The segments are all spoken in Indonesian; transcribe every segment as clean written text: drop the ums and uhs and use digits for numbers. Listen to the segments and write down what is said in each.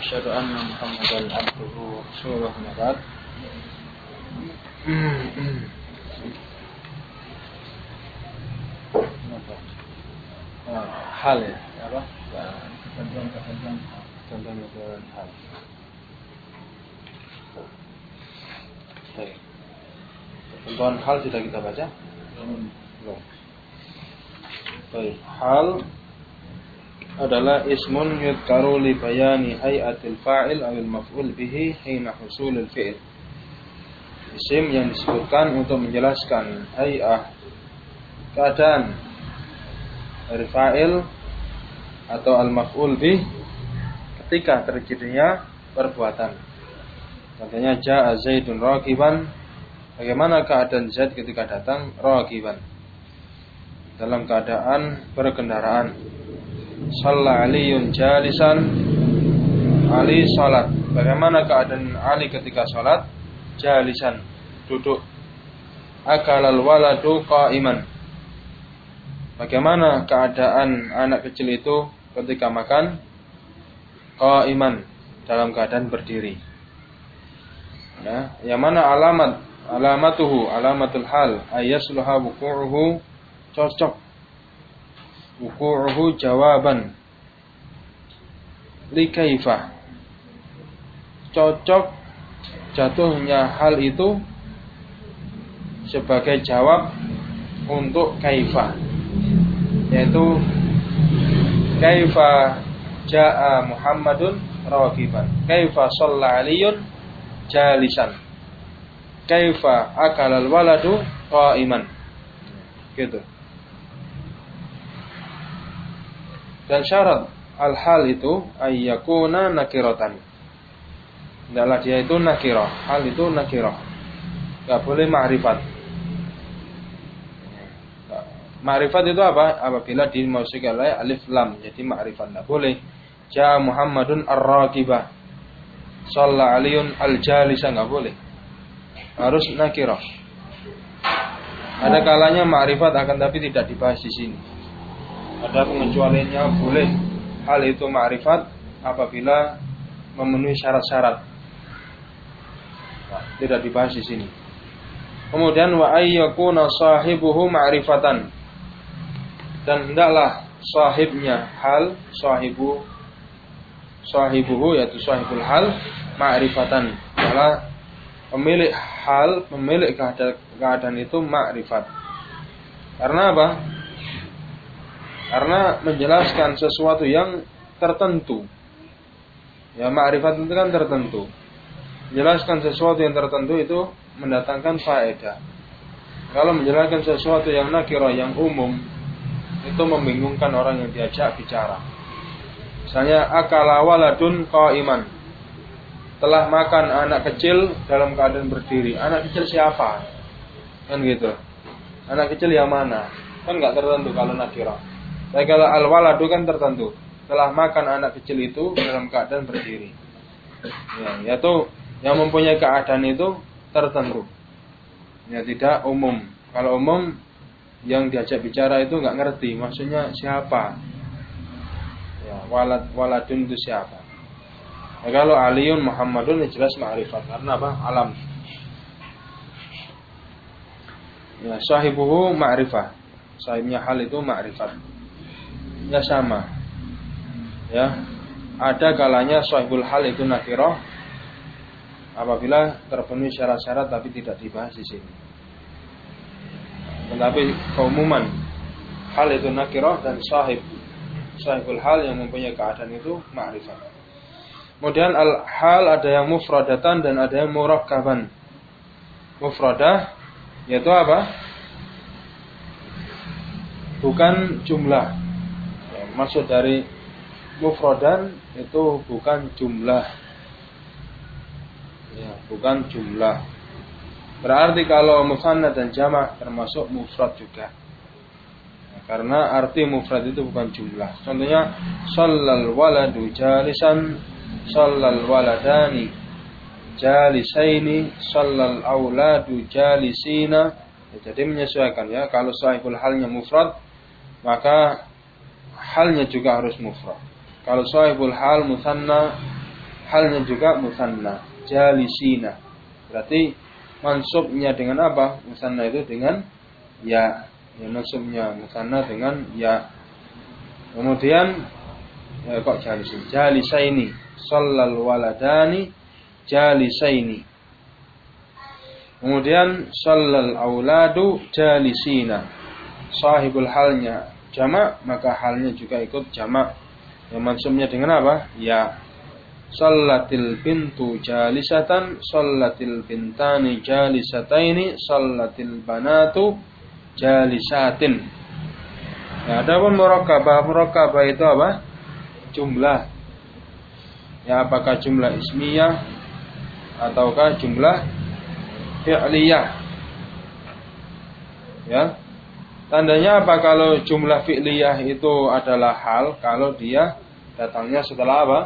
وأشهد أن محمدا عبده ورسوله أما بعد. Hal ya, apa? Ketentuan hal. Baik. Ketentuan hal sudah kita baca? Belum. Baik. Hal adalah ismun yudkaru li bayani hayatil fa'il awil maf'ul bihi hina husulil fi'il. Isim yang disebutkan untuk menjelaskan hay'ah, keadaan dari fa'il atau al-maf'ul bih ketika terjadinya perbuatan. Contohnya ja'a Zaidun raqiban, bagaimana keadaan Zaid ketika datang raqiban, dalam keadaan berkendaraan. Shalla Aliyun jalisan, Ali salat, bagaimana keadaan Ali ketika salat? Jalisan, duduk. Akalal waladu qa'iman, bagaimana keadaan anak kecil itu ketika makan? Qa'iman, dalam keadaan berdiri. Ya, yang mana alamatul hal ayasluha wuqu'uhu, cocok. Wuqu'uhu jawaban li kaifah, cocok jatuhnya hal itu sebagai jawab untuk kaifah, yaitu kaifa ja'a Muhammadun raqiban, kaifa shalla Aliyun jalisan, kaifa akalal waladu qa'iman, gitu. Dan syarat al-hal itu ayyakuna nakiratan, adalah dia itu nakirah, hal itu nakirah, enggak boleh ma'rifat. Ma'rifat itu apa? Apabila dimasuki oleh alif lam, jadi ma'rifat enggak boleh. Ja'a Muhammadun ar-raqibah, shalla Aliyun al-jalisa, enggak boleh. Harus nakirah. Ada kalanya ma'rifat akan tapi tidak dibahas di sini. Ada pengecualiannya, boleh hal itu ma'rifat apabila memenuhi syarat-syarat. Nah, tidak dibahas di sini. Kemudian wa ayyakuna sahibuhu ma'rifatan, dan hendaklah sahibnya hal, sahibuhu yaitu sahibul hal ma'rifatan, adalah pemilik hal, pemilik keadaan itu ma'rifat. Karena apa? Karena menjelaskan sesuatu yang tertentu. Ya, ma'rifat itu kan tertentu. Menjelaskan sesuatu yang tertentu itu mendatangkan faedah. Kalau menjelaskan sesuatu yang nakirah, yang umum, itu membingungkan orang yang diajak bicara. Misalnya akala waladun qa'iman, telah makan anak kecil dalam keadaan berdiri. Anak kecil siapa? Kan gitu. Anak kecil yang mana? Kan enggak tertentu kalau nakirah. Tapi kalau al-waladu kan tertentu. Telah makan anak kecil itu dalam keadaan berdiri. Ya, yaitu yang mempunyai keadaan itu tertentu. Ya, tidak umum. Kalau umum yang diajak bicara itu enggak ngerti maksudnya siapa. Ya, waladun itu siapa? Ya, kalau Aliyun Muhammadun jelas ma'rifat, karena apa? Alam. Ya, sahibuhu ma'rifah. Sahibnya hal itu ma'rifat. Ya sama. Ya, ada kalanya sahibul hal itu nakirah apabila terpenuhi syarat-syarat tapi tidak dibahas di sini. Tetapi keumuman hal itu nakirah dan sahibul hal yang mempunyai keadaan itu ma'rifat. Kemudian al-hal ada yang mufradatan dan ada yang murakkaban. Mufradah yaitu apa? Bukan jumlah. Maksud dari mufradan itu bukan jumlah. Ya, bukan jumlah. Berarti kalau musanna dan jamak termasuk mufrad juga. Ya, karena arti mufrad itu bukan jumlah. Contohnya shallal waladu jalisan, shallal waladani jalisaini, shallal auladu jalisina. Ya, jadi menyesuaikan ya. Kalau sahibul halnya mufrad, maka halnya juga harus mufrad. Kalau sahibul hal musanna, halnya juga musanna, jalisina. Berarti mansubnya dengan apa? Musanna itu dengan ya. Ya mansubnya musanna dengan ya. Kemudian kok jalisin? Jalisaini. Shallal waladani jalisaini. Kemudian shallal auladu jalisina. Sahibul halnya jamak, maka halnya juga ikut jamak. Yang mansubnya dengan apa? Ya. Shallatil bintu jalisatan, shallatil bintani jalisataini, shallatil banatu jalisatin. Ya, adapun murakkabah itu apa? Jumlah. Ya, apakah jumlah ismiyah ataukah jumlah fi'liyah? Ya. Tandanya apa kalau jumlah fi'liyah itu adalah hal kalau dia datangnya setelah apa?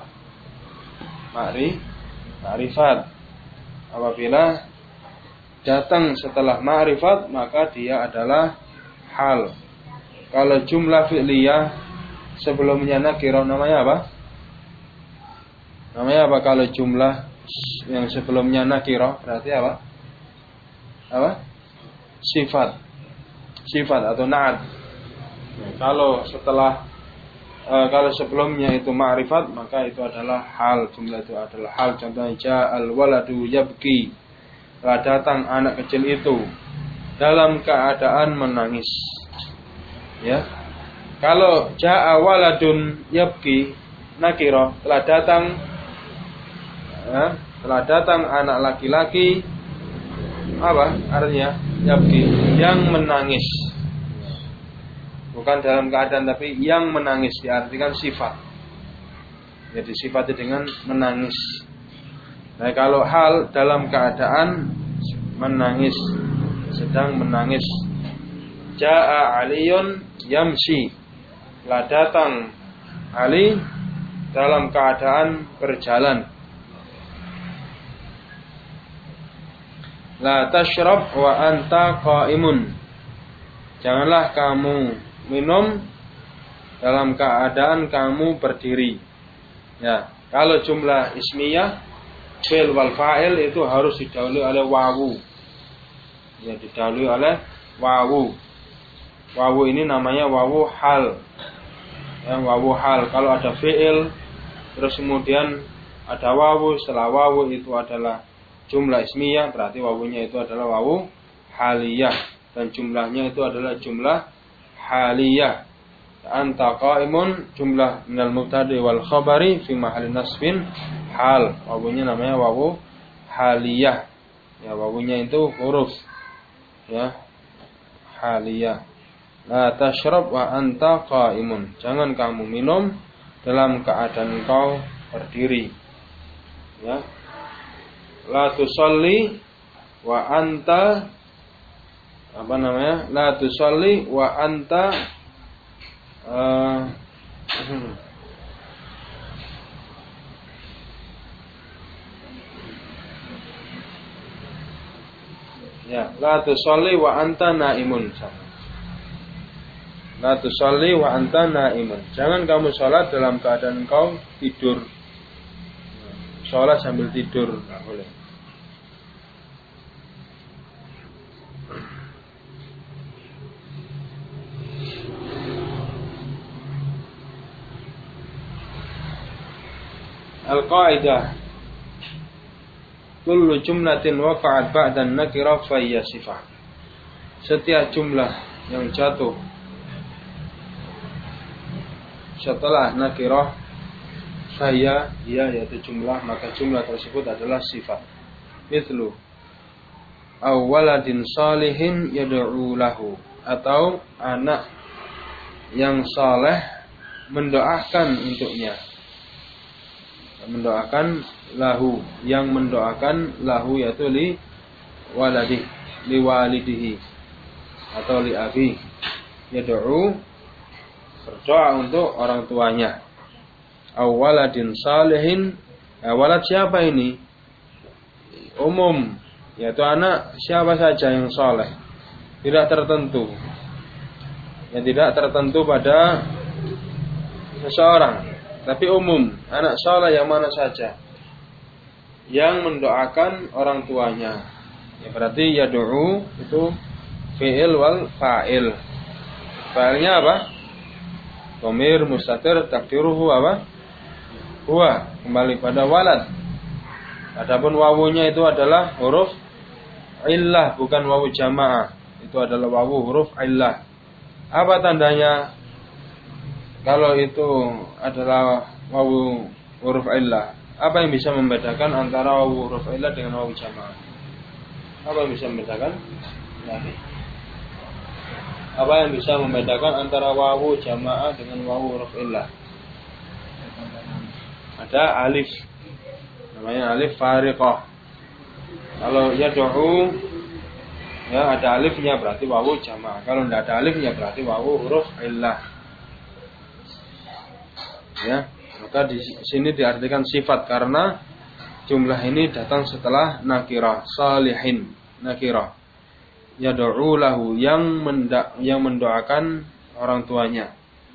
Ma'rifat. Apabila datang setelah ma'rifat maka dia adalah hal. Kalau jumlah fi'liyah sebelumnya nakirah namanya apa? Namanya apa kalau jumlah yang sebelumnya nakirah berarti apa? Apa? Sifat atau na'at. Kalau sebelumnya itu ma'rifat maka itu adalah hal, jumlah itu adalah hal. Contohnya ja'al waladu yabki, telah datang anak kecil itu dalam keadaan menangis. Ya. Kalau ja'a waladun yabki nakira, telah datang anak laki-laki apa artinya? Yabki, yang menangis. Bukan dalam keadaan tapi yang menangis, diartikan sifat. Jadi sifatnya dengan menangis. Nah, kalau hal dalam keadaan menangis, sedang menangis. Ja'a Aliyun yamshi, telah datang Ali dalam keadaan berjalan. La tashrab wa anta qaimun, janganlah kamu minum dalam keadaan kamu berdiri. Ya, kalau jumlah ismiyah fi'il wal fa'il itu harus didahului oleh wawu. Ya, didahului oleh wawu. Wawu ini namanya wawu hal. Ya, wawu hal. Kalau ada fi'il terus kemudian ada wawu, setelah wawu itu adalah jumlah ismiyah, berarti wawunya itu adalah wawu haliyah dan jumlahnya itu adalah jumlah haliyah. Anta qaimun jumlah minal mubtadi wal khabari fi mahalli nasbin hal. Wawunya namanya wawu haliyah. Ya, wawunya itu huruf ya haliyah. La tashrab wa anta qaimun, jangan kamu minum dalam keadaan engkau berdiri. Ya. La tusalli wa anta la tusalli wa anta ya, la tusalli wa anta naimun. La tusalli wa anta naimun, jangan kamu salat dalam keadaan engkau tidur. Salat sambil tidur enggak boleh. Al-qaidah kullu jumlatin waqa'at ba'da an-nakira fa hiya sifah. Setiap jumlah yang jatuh setelah nakirah saya dia yaitu jumlah, maka jumlah tersebut adalah sifat. Mithlu awwaladin salihin yad'u lahu, atau anak yang saleh mendoakan untuknya. Mendoakan lahu, yang mendoakan lahu yaitu li waladih, li walidihi atau li abi. Yad'u, berdoa untuk orang tuanya. Awaladin salihin, walad siapa ini? Umum, yaitu anak siapa saja yang saleh, tidak tertentu. Yang tidak tertentu pada seseorang, tapi umum, anak saleh yang mana saja. yang mendoakan orang tuanya. Ya berarti yad'u itu fi'il wal fa'il. Fa'ilnya apa? Dhamir mustatir takdiruhu apa? Huwa, kembali pada walad. Adapun wawunya itu adalah huruf illah, bukan wawu jamaah. Itu adalah wawu huruf illah. Apa tandanya kalau itu adalah wawu huruf illah? Apa yang bisa membedakan antara wawu huruf illah dengan wawu jamaah? Apa yang bisa membedakan? Apa yang bisa membedakan antara wawu jamaah dengan wawu huruf illah? Ada alif, namanya alif fariqah. Kalau yad'u, ya ada alifnya berarti wawu jamaah. Kalau tidak ada alifnya berarti wawu huruf illah. Ya, maka di sini diartikan sifat karena jumlah ini datang setelah nakirah, salihin nakirah. Yad'u lahu, yang mendoakan orang tuanya.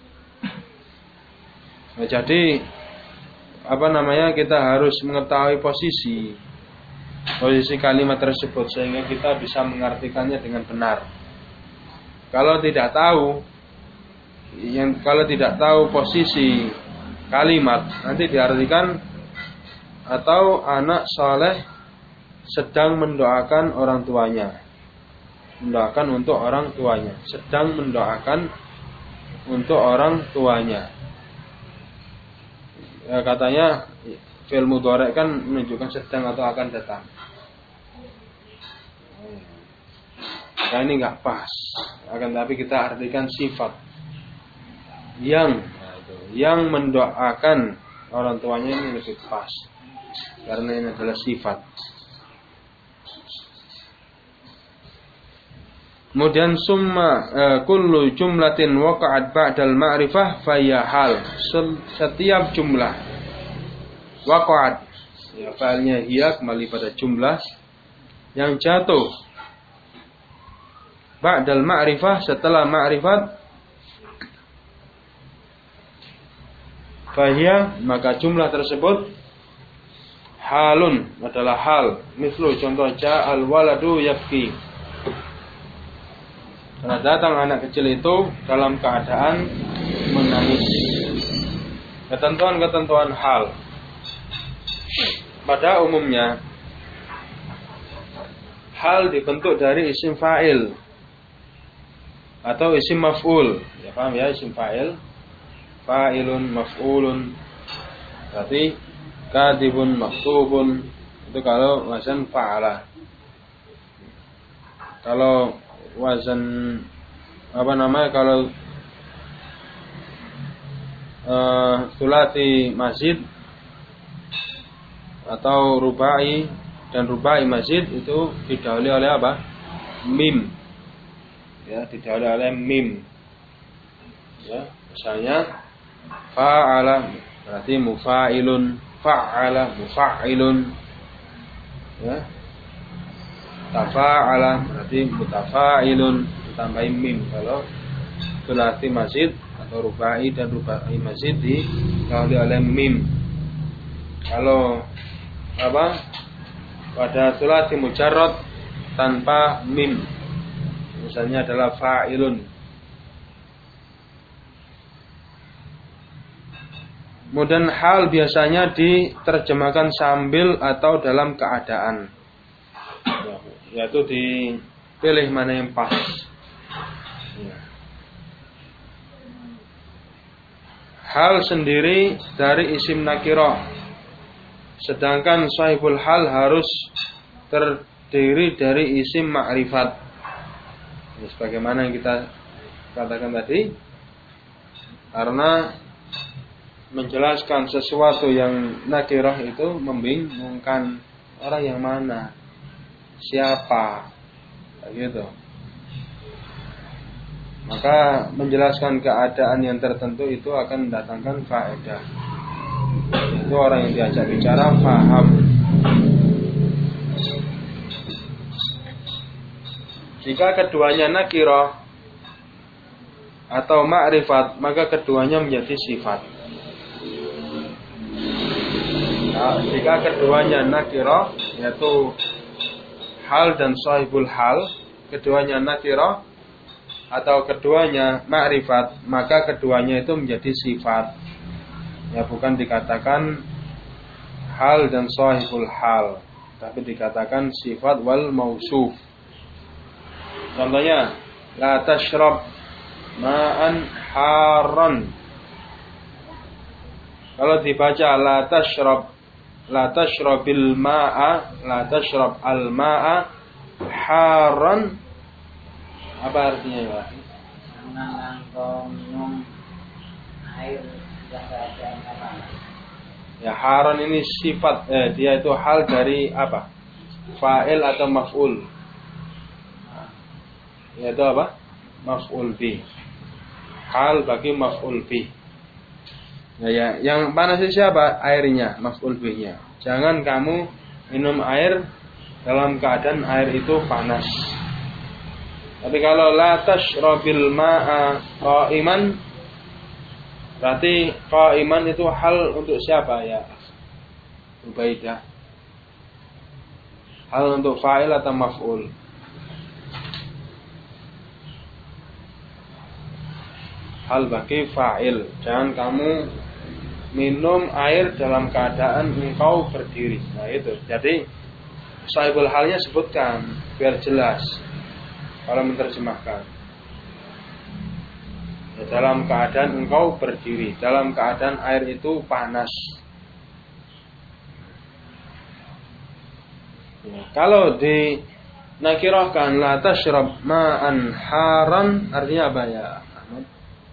Nah, jadi kita harus mengetahui posisi kalimat tersebut sehingga kita bisa mengartikannya dengan benar. Kalau tidak tahu posisi kalimat, nanti diartikan atau anak soleh sedang mendoakan orang tuanya, mendoakan untuk orang tuanya, sedang mendoakan untuk orang tuanya. Ya, katanya fi'il mudhari' kan menunjukkan sedang atau akan datang. Nah, ini enggak pas. Akan tapi kita artikan sifat yang mendoakan orang tuanya ini lebih pas. Karena ini adalah sifat. Kemudian summa kullu jumlatin waqa'at ba'dal ma'rifah faya hal. Setiap jumlah waqa'at, ya fa'ilnya hiya kembali pada jumlah yang jatuh ba'dal ma'rifah, setelah ma'rifat, fahiyah, maka jumlah tersebut halun, adalah hal. Mislu, contoh, ja'al waladu yabki, karena datang anak kecil itu dalam keadaan menangis. Ketentuan-ketentuan hal. Pada umumnya hal dibentuk dari isim fa'il atau isim maf'ul. Ya paham ya, isim fa'il, fa'ilun, maf'ulun. Berarti kadibun, maktubun, itu kalau wazan fa'ala. Kalau wazan kalau sulati mazid atau rubai dan rubai mazid itu didahului oleh apa? Mim. Ya, didahului oleh mim. Ya, misalnya fa'ala berarti mufa'ilun, fa'ala mufa'ilun. Ya. Tafa'ala berarti mutafa'ilun, ditambahin mim. Kalau sulati mazid atau rubai dan rubai mazid didahului oleh mim. Kalau pada sulati mujarrad tanpa mim, misalnya adalah fa'ilun. Kemudian hal biasanya diterjemahkan sambil atau dalam keadaan, yaitu dipilih mana yang pas. Hal sendiri dari isim nakirah, sedangkan sahibul hal harus terdiri dari isim ma'rifat. Sebagaimana yang kita katakan tadi, karena menjelaskan sesuatu yang nakirah itu membingungkan, orang yang mana, siapa, gitu. Maka menjelaskan keadaan yang tertentu itu akan mendatangkan faedah. Itu orang yang diajak bicara faham. Jika keduanya nakirah atau ma'rifat, maka keduanya menjadi sifat. Nah, jika keduanya nakirah, yaitu hal dan sahibul hal, keduanya nakirah atau keduanya ma'rifat, maka keduanya itu menjadi sifat. Ya, bukan dikatakan hal dan sahibul hal, tapi dikatakan sifat wal mausuf. Contohnya, la tashrab ma'an haran. Kalau dibaca la tashrabil ma'a, la tashrab al ma'a haran, apa artinya ya? Jangan engkau minum air yang keadaannya panas. Ya, haran ini sifat, dia itu hal dari apa? Fa'il atau maf'ul? Yaitu apa? Maf'ul bih. Hal bagi maf'ul bih. Ya, yang panas itu siapa? Airnya, maf'ul bihnya. Jangan kamu minum air dalam keadaan air itu panas. Tapi kalau la tashrabil ma'a qa'iman, berarti qa'iman itu hal untuk siapa ya? Ubaidah. Hal untuk fa'il atau maf'ul? Hal bagi fa'il. Jangan kamu minum air dalam keadaan engkau berdiri. Nah itu. Jadi sahibul halnya sebutkan biar jelas. Kalau menerjemahkan, ya, dalam keadaan engkau berdiri, dalam keadaan air itu panas. Ya, kalau di nakirahkan la tashrab ma'an haran, artinya apa ya Ahmad?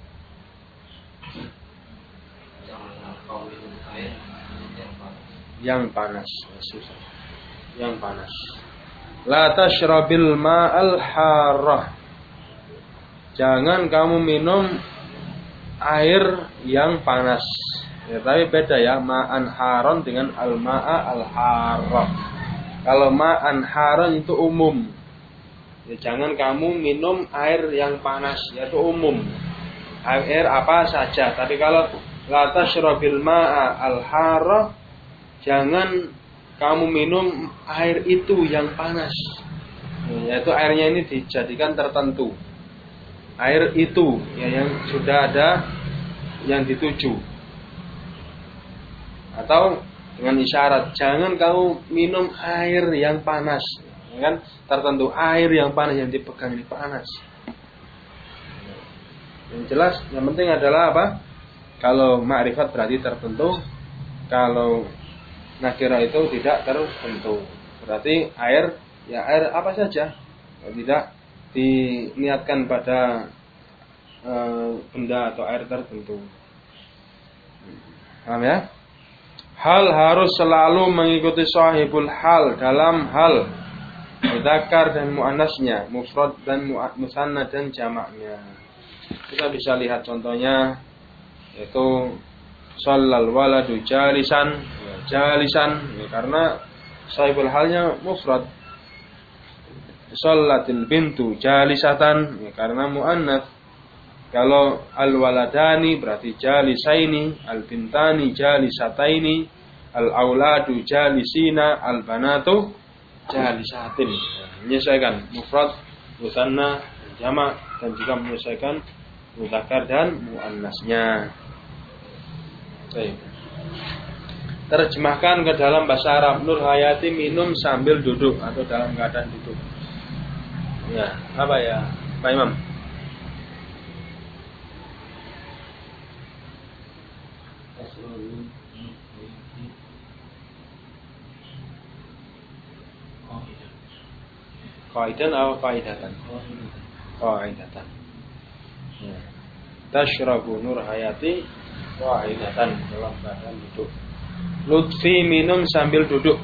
Yang panas, susah. Yang panas. La tashrabil ma'al harrah. Jangan kamu minum air yang panas. Ya, tapi beda ya, ma'an haron dengan al-ma'a al-harrah. Kalau ma'an haron itu umum. Ya, jangan kamu minum air yang panas, yaitu umum. Air apa saja. Tapi kalau la tashrabil ma'a al-harrah, jangan kamu minum air itu yang panas. Yaitu airnya ini dijadikan tertentu. Air itu ya, yang sudah ada yang dituju. Atau dengan isyarat, jangan kamu minum air yang panas. Ya kan? Tertentu air yang panas, yang dipegang ini panas. Yang jelas, yang penting adalah apa? Kalau ma'rifat berarti tertentu. Kalau nakira itu tidak tertentu. Berarti air, ya air apa saja. Tidak diniatkan pada benda atau air tertentu. Paham ya? Hal harus selalu mengikuti sahibul hal dalam hal mudzakar dan muannasnya, mufrad dan musanna dan jamaknya. Kita bisa lihat contohnya, yaitu shallal waladu jalisan, ya, jalisan ya, karena sahibul halnya mufrad. Shallatil bintu jalisatan ya, karena muannats. Kalau al waladani berarti jalisaini, al bintani jalisataini, al auladu jalisina, al banatu jalisatin. Menyesuaikan mufrad, musanna, jamak, dan juga menyesuaikan mudzakkar dan muannasnya. Baik. Terjemahkan ke dalam bahasa Arab. Nur Hayati minum sambil duduk atau dalam keadaan duduk. Ya, apa ya, Pak Imam? Qaidan atau qaidatan? Qaidatan. Ya. Tashrabu Nur Hayati qaidatan, dalam keadaan duduk. Lutfi minum sambil duduk.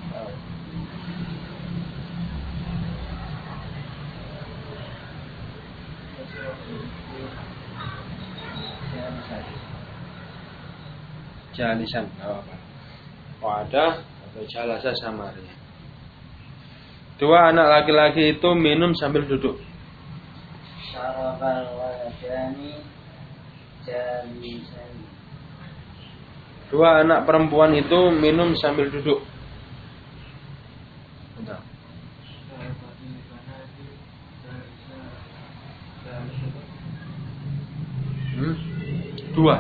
Jalisan, apa? Wadah atau jalasa sama artinya. Dua anak laki-laki itu minum sambil duduk. Syarabal waladani jalisan. Dua anak perempuan itu minum sambil duduk. Bentar. Dua.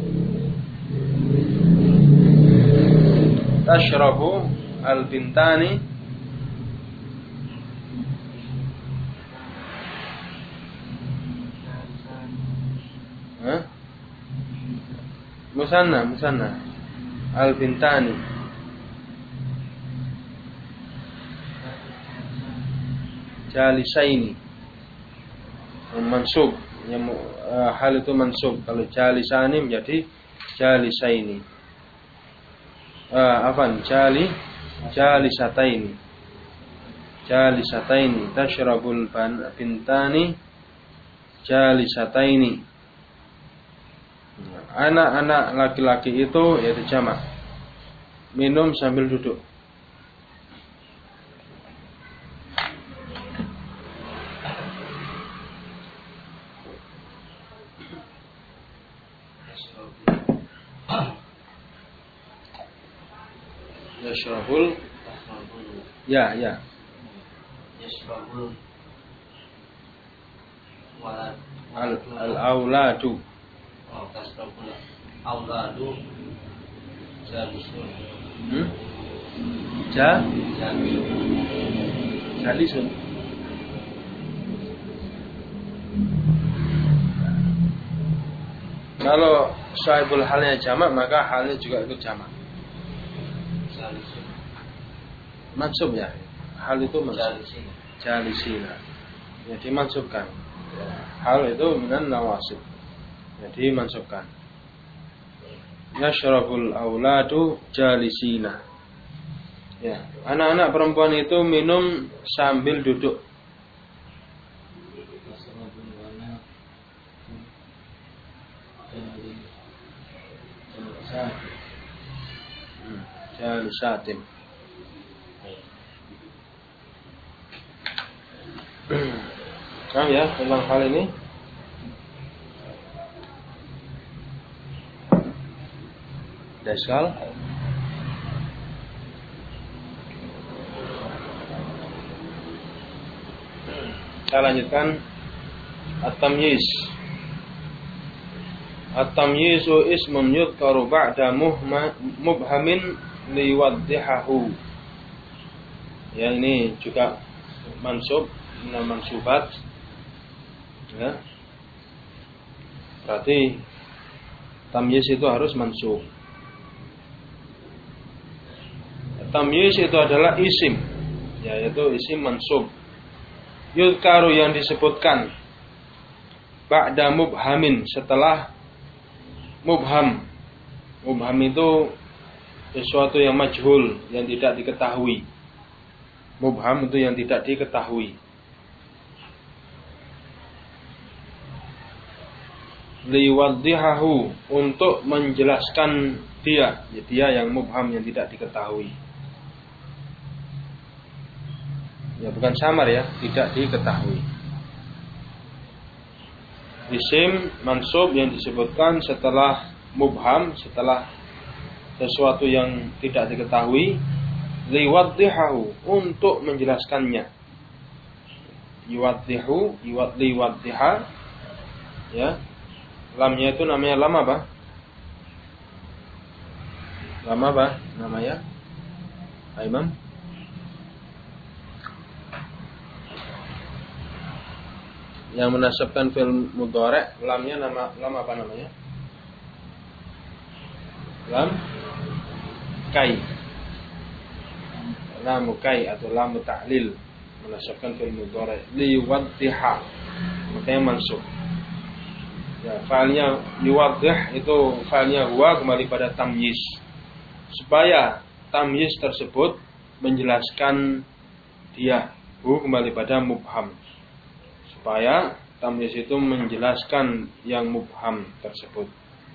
Tashrabu al-bintani musanna al-bintani jalisaini mansub yang hal itu mansub. Kalau jalisani menjadi jalisaini. Jalisataini tashrabul bintani jalisataini. Anak-anak laki-laki itu yaitu jamak, minum sambil duduk. Yashrabul ya Yashrabul al-auladu tasrabul auladu jalisun. Jalisun. Kalau sahibul halnya jamak, maka halnya juga ikut jamak. Mansub ya. Hal itu mansub. Jalisina. Ya dimansubkan. Hal itu minan nawasib. Jadi mansubkan. Yashrabul auladu jalisina. Ya, anak-anak perempuan itu minum sambil duduk. Jalisatin. Nah ya, tentang hal ini. Daskal. Kita lanjutkan at-tamyiz. At-tamyizu ismun yudhkaru ba'da mubhamin liwaddihahu. Ya, ini juga mansub, mansubat. Ya. Berarti tamyiz itu harus mansub. Tamyiz itu adalah isim, yaitu isim mansub. Yudhkaru yang disebutkan ba'da mubhamin, setelah mubham. Mubham itu sesuatu yang majhul, yang tidak diketahui. Mubham itu yang tidak diketahui. Liwaddihahu, untuk menjelaskan dia yang mubham, yang tidak diketahui. Ya, bukan samar ya, tidak diketahui. Isim mansub yang disebutkan setelah mubham, setelah sesuatu yang tidak diketahui. Liwaddihahu, untuk menjelaskannya. Yuwaddihu, liwaddiha. Ya. Lamnya itu namanya lam apa? Lam apa namanya? Imam? Yang menasabkan fi'il mudhari', lamnya lam apa namanya? Lam kai. Lam kai atau lam ta'lil, menasabkan fi'il mudhari', liwaddiha, makanya mansub. Ya, fa'ilnya yuwaddih itu fa'ilnya huwa, kembali pada tamyiz. Supaya tamyiz tersebut menjelaskan dia, hu kembali pada mubham. Supaya tamyiz itu menjelaskan yang mubham tersebut.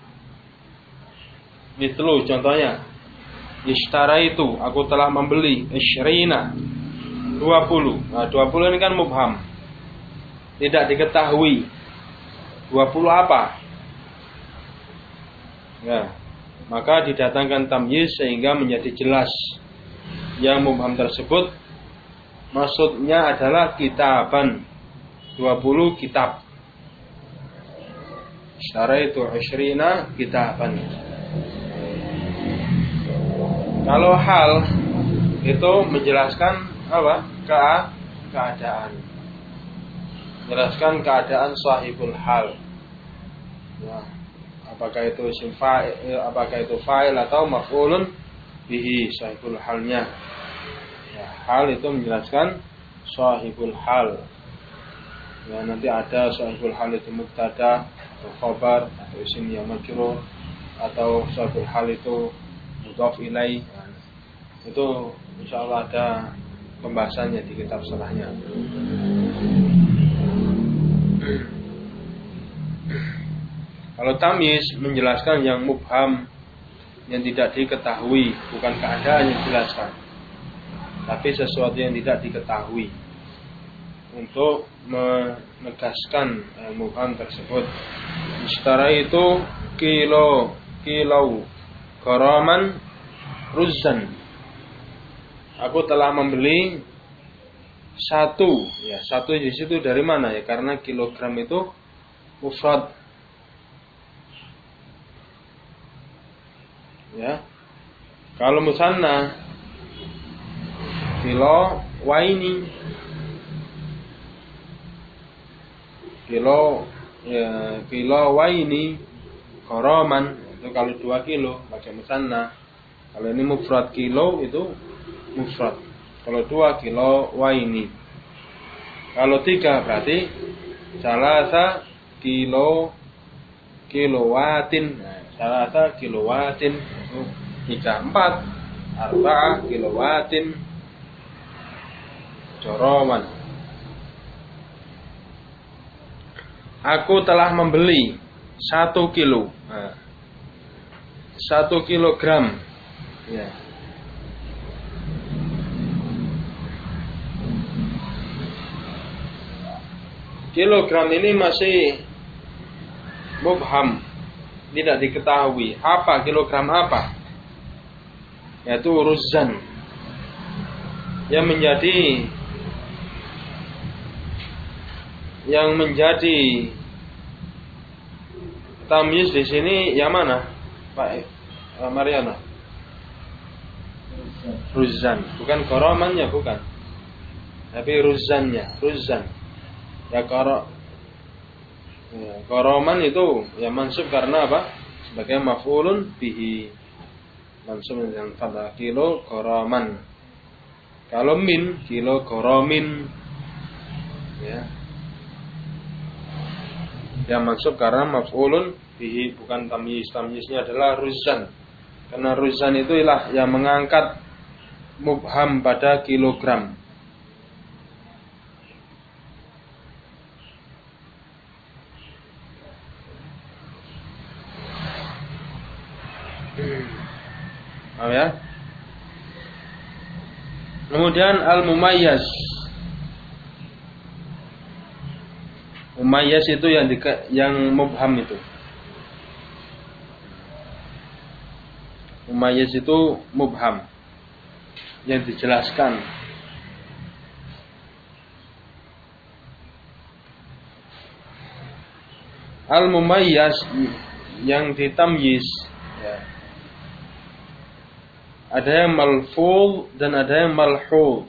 Mithlu, contohnya, ishtara itu, aku telah membeli, ishrina, 20. Nah, 20 ini kan mubham, tidak diketahui 20 apa. Ya, Maka didatangkan tamyiz sehingga menjadi jelas. Yang mubham tersebut maksudnya adalah kitaban, 20 kitab. Syaraitu 20 kitaban. Kalau hal itu menjelaskan apa? Keadaan. Menjelaskan keadaan sahibul hal. Ya. Apakah itu isim fa'il, apakah itu fa'il atau maf'ulun bihi, sahibul halnya. Ya, hal itu menjelaskan sahibul hal. Ya, nanti ada sahibul hal itu mubtada atau khabar atau isim yang majrur atau sahibul hal itu mudhaf ilaih. Nah, itu insyaallah ada pembahasannya di kitab setelahnya. Kalau tamyiz menjelaskan yang mubham, yang tidak diketahui, bukan keadaan yang dijelaskan, tapi sesuatu yang tidak diketahui, untuk menegaskan yang mubham tersebut. Ishtara itu kilau garaman ruzzan. Aku telah membeli satu, ya satu di situ dari mana ya? Karena kilogram itu mufrad. Ya, kalau musanna kilo waini, kilo waini koroman itu kalau 2 kilo pakai musanna. Kalau ini mufrad kilo itu mufrad. Kalau 2 kilo waini. Kalau 3 berarti salasa kilowatin. Nah, salasa kilowatin itu 3. 4 arba'a kilowatin joroman. Aku telah membeli 1 kilo. Nah, 1 kilogram. Ya. Kilogram ini masih mubham, tidak diketahui apa kilogram apa, yaitu ruzzan. Yang menjadi tamyiz di sini yang mana, Pak Mariana? Ruzzan, bukan koromannya, bukan, tapi ruzzannya, ruzzan. Ya koroman itu ya mansub karena apa? Sebagai maf'ulun bihi, mansub dengan fathah kilo koroman. Kalau min kilo koromin, ya yang mansub karena maf'ulun bihi, bukan tamyiz. Tamyiznya adalah ruzzan, karena ruzzan itu ialah yang mengangkat mubham pada kilogram. Ya. Kemudian al-mumayyaz. Mumayyaz itu yang mubham itu. Mumayyaz itu mubham, yang dijelaskan. Al-mumayyaz yang ditamyiz, ya. Ada yang malfuz dan ada yang malhuz.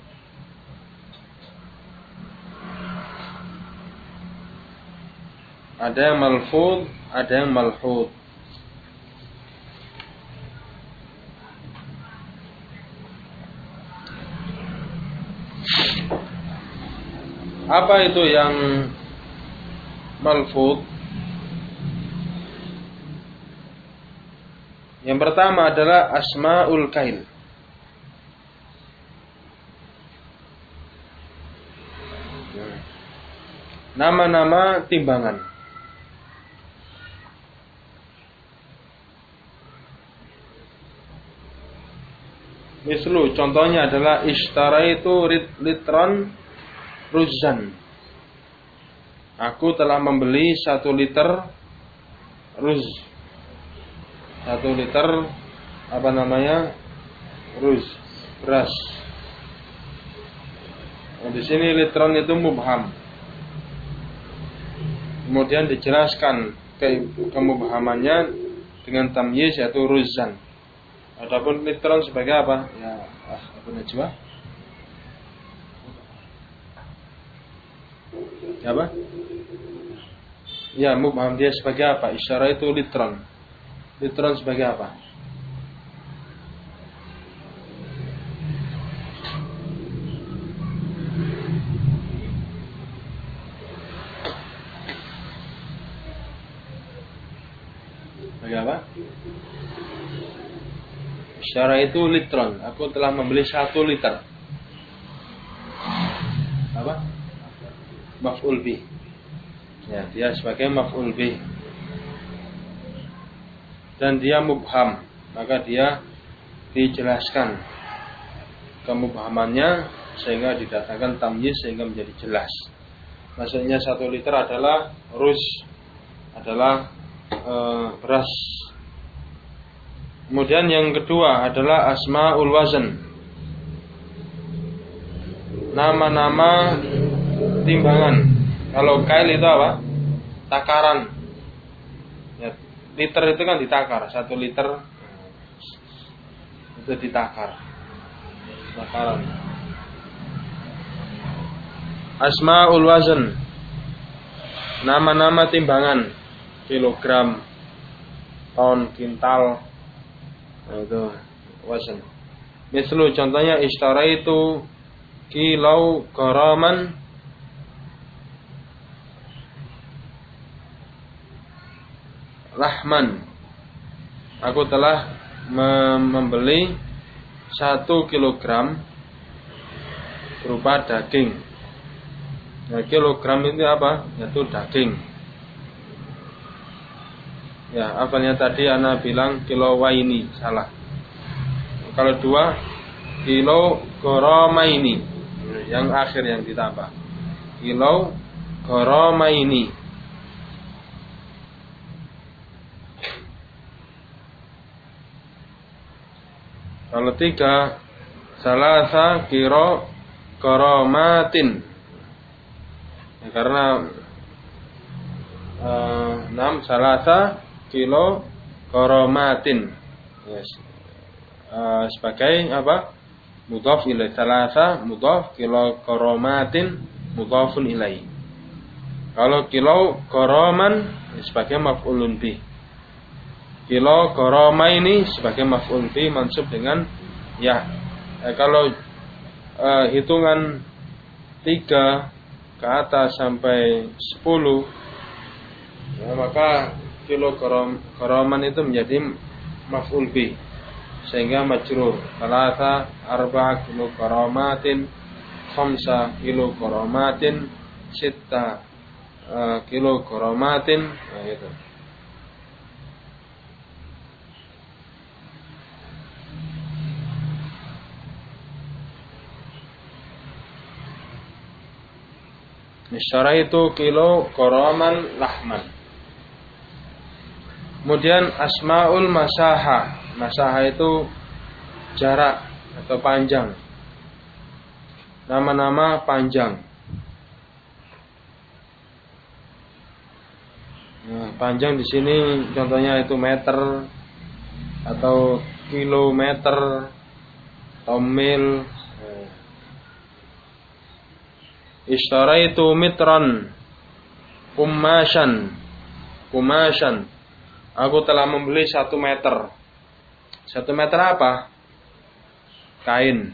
Ada yang malfuz, ada yang malhuz. Apa itu yang malfuz? Yang pertama adalah asmaul kail. Nama-nama timbangan. Mislu, contohnya adalah ishtaraitu litran ruzzan. Aku telah membeli 1 liter ruz. 1 liter apa namanya ruz, beras. Nah, di sini litron itu mubham. Kemudian dijelaskan kemubhamannya dengan tamyiz yaitu ruzan. Adapun litron sebagai apa? Ya, apa najwa? Apa? Ya, mubham dia sebagai apa? Isyarah itu litron. Litron sebagai apa? Sebagai apa? Isyarah itu litron. Aku telah membeli 1 liter. Apa? Maf'ul bih. Ya, dia sebagai maf'ul bih. Dan dia mubham, maka dia dijelaskan kemubhamannya sehingga didatangkan tamyiz sehingga menjadi jelas. Maksudnya 1 liter adalah ruz, adalah beras. Kemudian yang kedua adalah asmaul wazn. Nama-nama timbangan. Kalau kail itu apa? Takaran. Ya, liter itu kan ditakar. 1 liter itu ditakar. Takaran. Asmaul wazn. Nama-nama timbangan. Kilogram, ton, kintal. Nah, itu wazn. Mislu contohnya ishtaraitu kilau garaman lahman. Aku telah membeli 1 kilogram berupa daging. Nah, kilogram itu apa? Yaitu daging. Ya, apalnya tadi ana bilang kilowaini, salah. Kalau 2 kilo goromaini, yang akhir yang ditambah. Kilo goromaini. Kalau 3 salasa kiro goromatin. Ya, karena 6 salasa kilo goromatin. Yes. Sebagai apa? Mudhaf ilaih. Salasa mudhaf, kilo goromatin mudhafun ilaih. Kalau kilo goroman sebagai maf'ulun bih. Kilo goromaini sebagai maf'ul bih mansub dengan ya. Kalau hitungan 3 ke atas sampai 10, ya, maka kilo goroman itu menjadi maf'ul bih sehingga majrur. Salasa arba kilo goromatin, khamsa kilo goromatin, 6 kilo goromatin. Nah, itu. Isyraitu kilo goroman lahman. Kemudian asmaul masaha. Masaha itu jarak atau panjang. Nama-nama panjang. Nah, panjang di sini contohnya itu meter atau kilometer atau mil. Ishtaraitu mitran kumashan. Aku telah membeli 1 meter. 1 meter apa? Kain.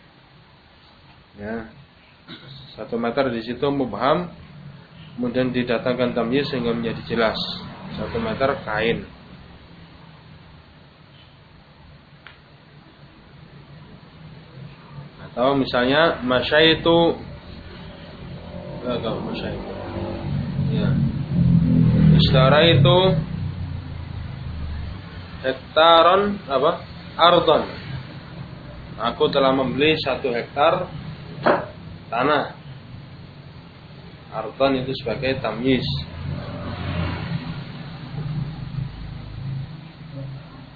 Ya. 1 meter di situ mubham, kemudian didatangkan tamyiz sehingga menjadi jelas. 1 meter kain. Atau misalnya masyaitu. Ya. Ishtaraitu hektaron apa? Ardon. Aku telah membeli 1 hektar tanah. Ardon itu sebagai tamyiz.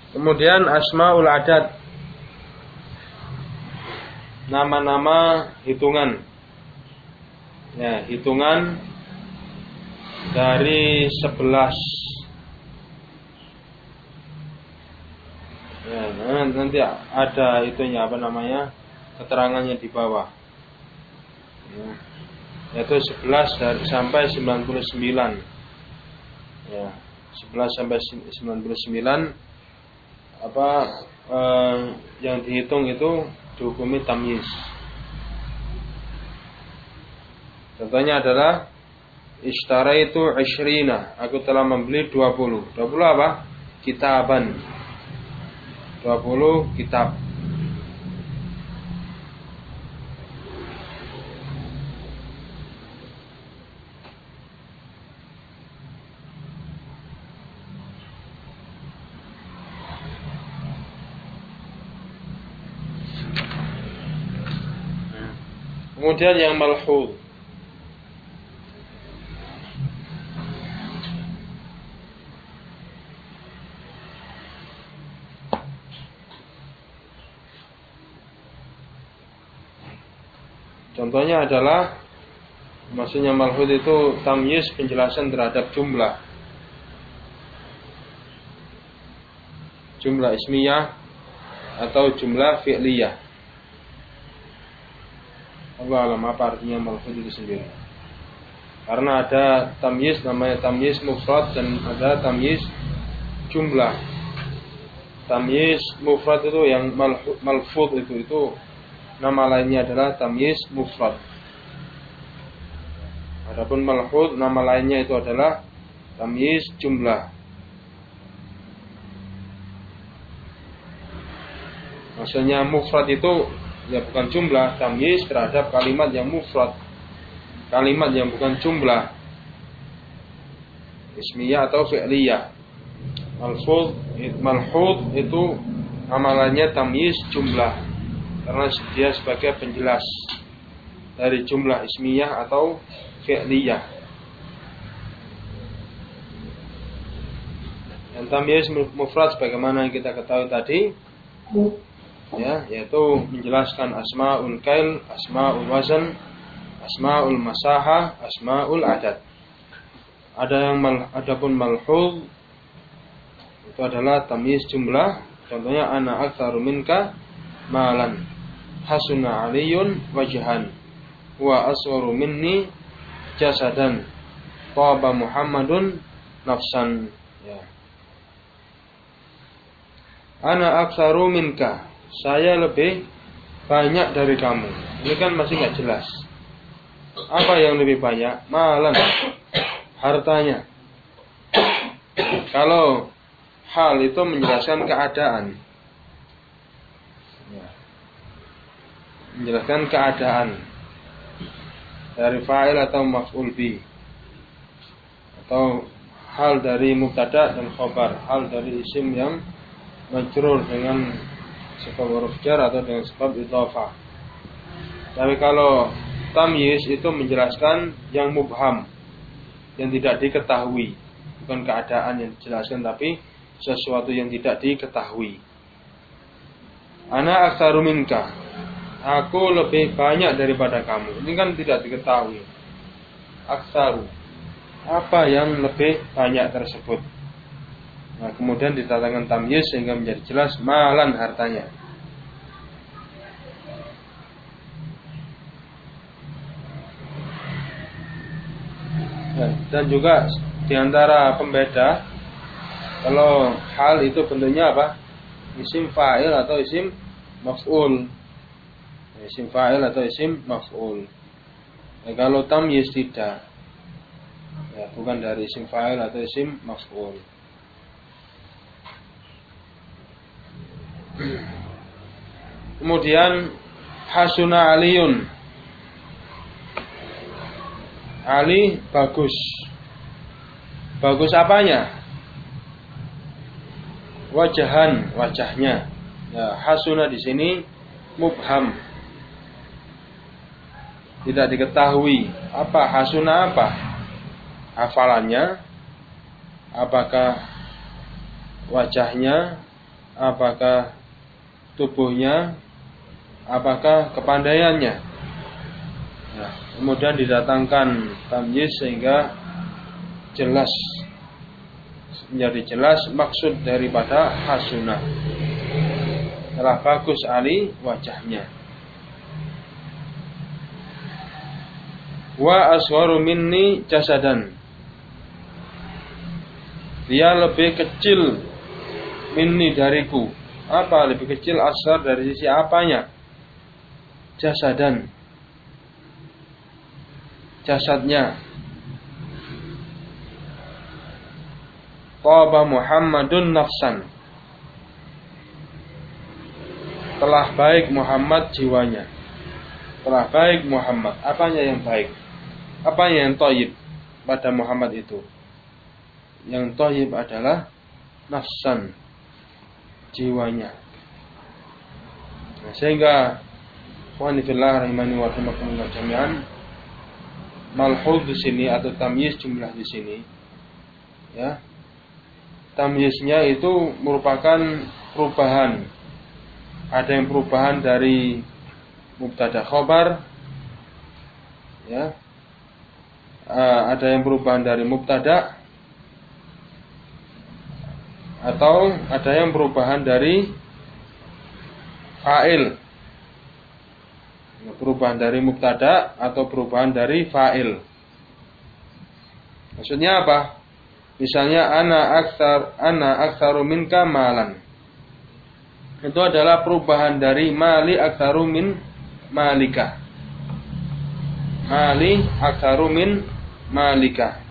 Kemudian asmaul adad, nama-nama hitungan. Ya, hitungan dari 11. Ya, nanti ada itunya apa namanya? Keterangannya di bawah. Ya, yaitu 11 sampai 99. Ya, 11 sampai 99 yang dihitung itu dihukumi tamyiz. Contohnya adalah ishtaraitu 20, aku telah membeli 20. 20 apa? Kitaban. 20 kitab. Kemudian yang malhud, contohnya adalah, maksudnya malhud itu tamyiz, penjelasan terhadap jumlah ismiyah atau jumlah fi'liyah. Allah alam apa artinya malhud itu sendiri. Karena ada tamyiz namanya tamyiz mufrad dan ada tamyiz jumlah. Tamyiz mufrad itu yang malfud itu nama lainnya adalah tamyiz mufrad. Adapun malhud nama lainnya itu adalah tamyiz jumlah. Maksudnya mufrad itu ya bukan jumlah, tamyiz terhadap kalimat yang mufrad, kalimat yang bukan jumlah, ismiyah atau fi'liyah. Malhud itu amalannya tamyiz jumlah, karena dia sebagai penjelas dari jumlah ismiyah atau fi'liyah. Dan tamyiz mufrad sebagaimana yang kita ketahui tadi, ya, yaitu menjelaskan asmaul kail, asmaul wazan, asmaul masahah, asmaul adad. Adapun malhud itu adalah tamyiz jumlah. Contohnya ana aktsaru minka malan, hasuna aliyun wajhan, wa aswaru minni jasadan, taba muhammadun nafsan. Ya. Ana aktsaru minka, saya lebih banyak dari kamu. Ini kan masih nggak jelas. Apa yang lebih banyak? Malan, hartanya. Kalau hal itu menjelaskan keadaan, ya, menjelaskan keadaan dari fa'il atau maf'ul bi, atau hal dari mubtada dan khobar, hal dari isim yang majrur dengan sebab huruf jar atau dengan sebab idhafah. Tapi kalau tamyiz itu menjelaskan yang mubham, yang tidak diketahui, bukan keadaan yang dijelaskan tapi sesuatu yang tidak diketahui. Ana aktsaru minka, aku lebih banyak daripada kamu. Ini kan tidak diketahui. Aktsaru, apa yang lebih banyak tersebut. Nah, kemudian didatangkan tamyiz sehingga menjadi jelas malan, hartanya. Dan juga diantara pembeda, kalau hal itu bentuknya apa? Isim fa'il atau isim maf'ul. Isim fa'il atau isim maf'ul. Nah, kalau tamyiz tidak, ya, bukan dari isim fa'il atau isim maf'ul. Kemudian hasuna aliyun, Ali bagus. Bagus apanya? Wajahan, wajahnya. Ya, hasuna di sini mubham, tidak diketahui. Apa hasuna apa? Hafalannya? Apakah wajahnya? apakah tubuhnya, apakah kepandaiannya. Nah, kemudian didatangkan tamyiz sehingga jelas, menjadi jelas maksud daripada hasunah. Telah bagus ali wajahnya. Wa asgharu minni jasadan. Dia lebih kecil minni dariku. Apa lebih kecil? Asghar dari sisi apanya? Jasadan, jasadnya. Taba Muhammadun nafsan. Telah baik Muhammad jiwanya. Telah baik Muhammad. Apanya yang baik? Apanya yang thayyib pada Muhammad itu? Yang thayyib adalah nafsan, jiwanya. Nah, sehingga wahai fillah rahimani wa rahimakumullah jami'an, malhud di sini atau tamyiz jumlah di sini, ya, tamyiznya itu merupakan perubahan. Ada yang perubahan dari mubtada khabar, ya, ada yang perubahan dari mubtada, atau ada yang perubahan dari fa'il. Perubahan dari mubtada atau perubahan dari fa'il. Maksudnya apa? Misalnya ana aktsaru minka malan. Itu adalah perubahan dari mali aktsaru min malika. Mali aktsaru min malika.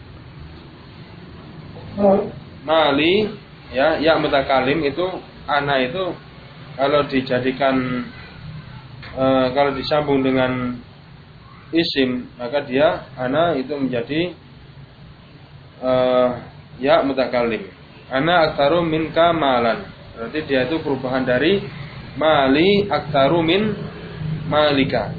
Mali, ya mutakalim itu ana itu kalau dijadikan kalau disambung dengan isim, maka dia ana itu menjadi ya mutakalim. Ana aktsaru minka malan. Berarti dia itu perubahan dari mali aktsaru min malika.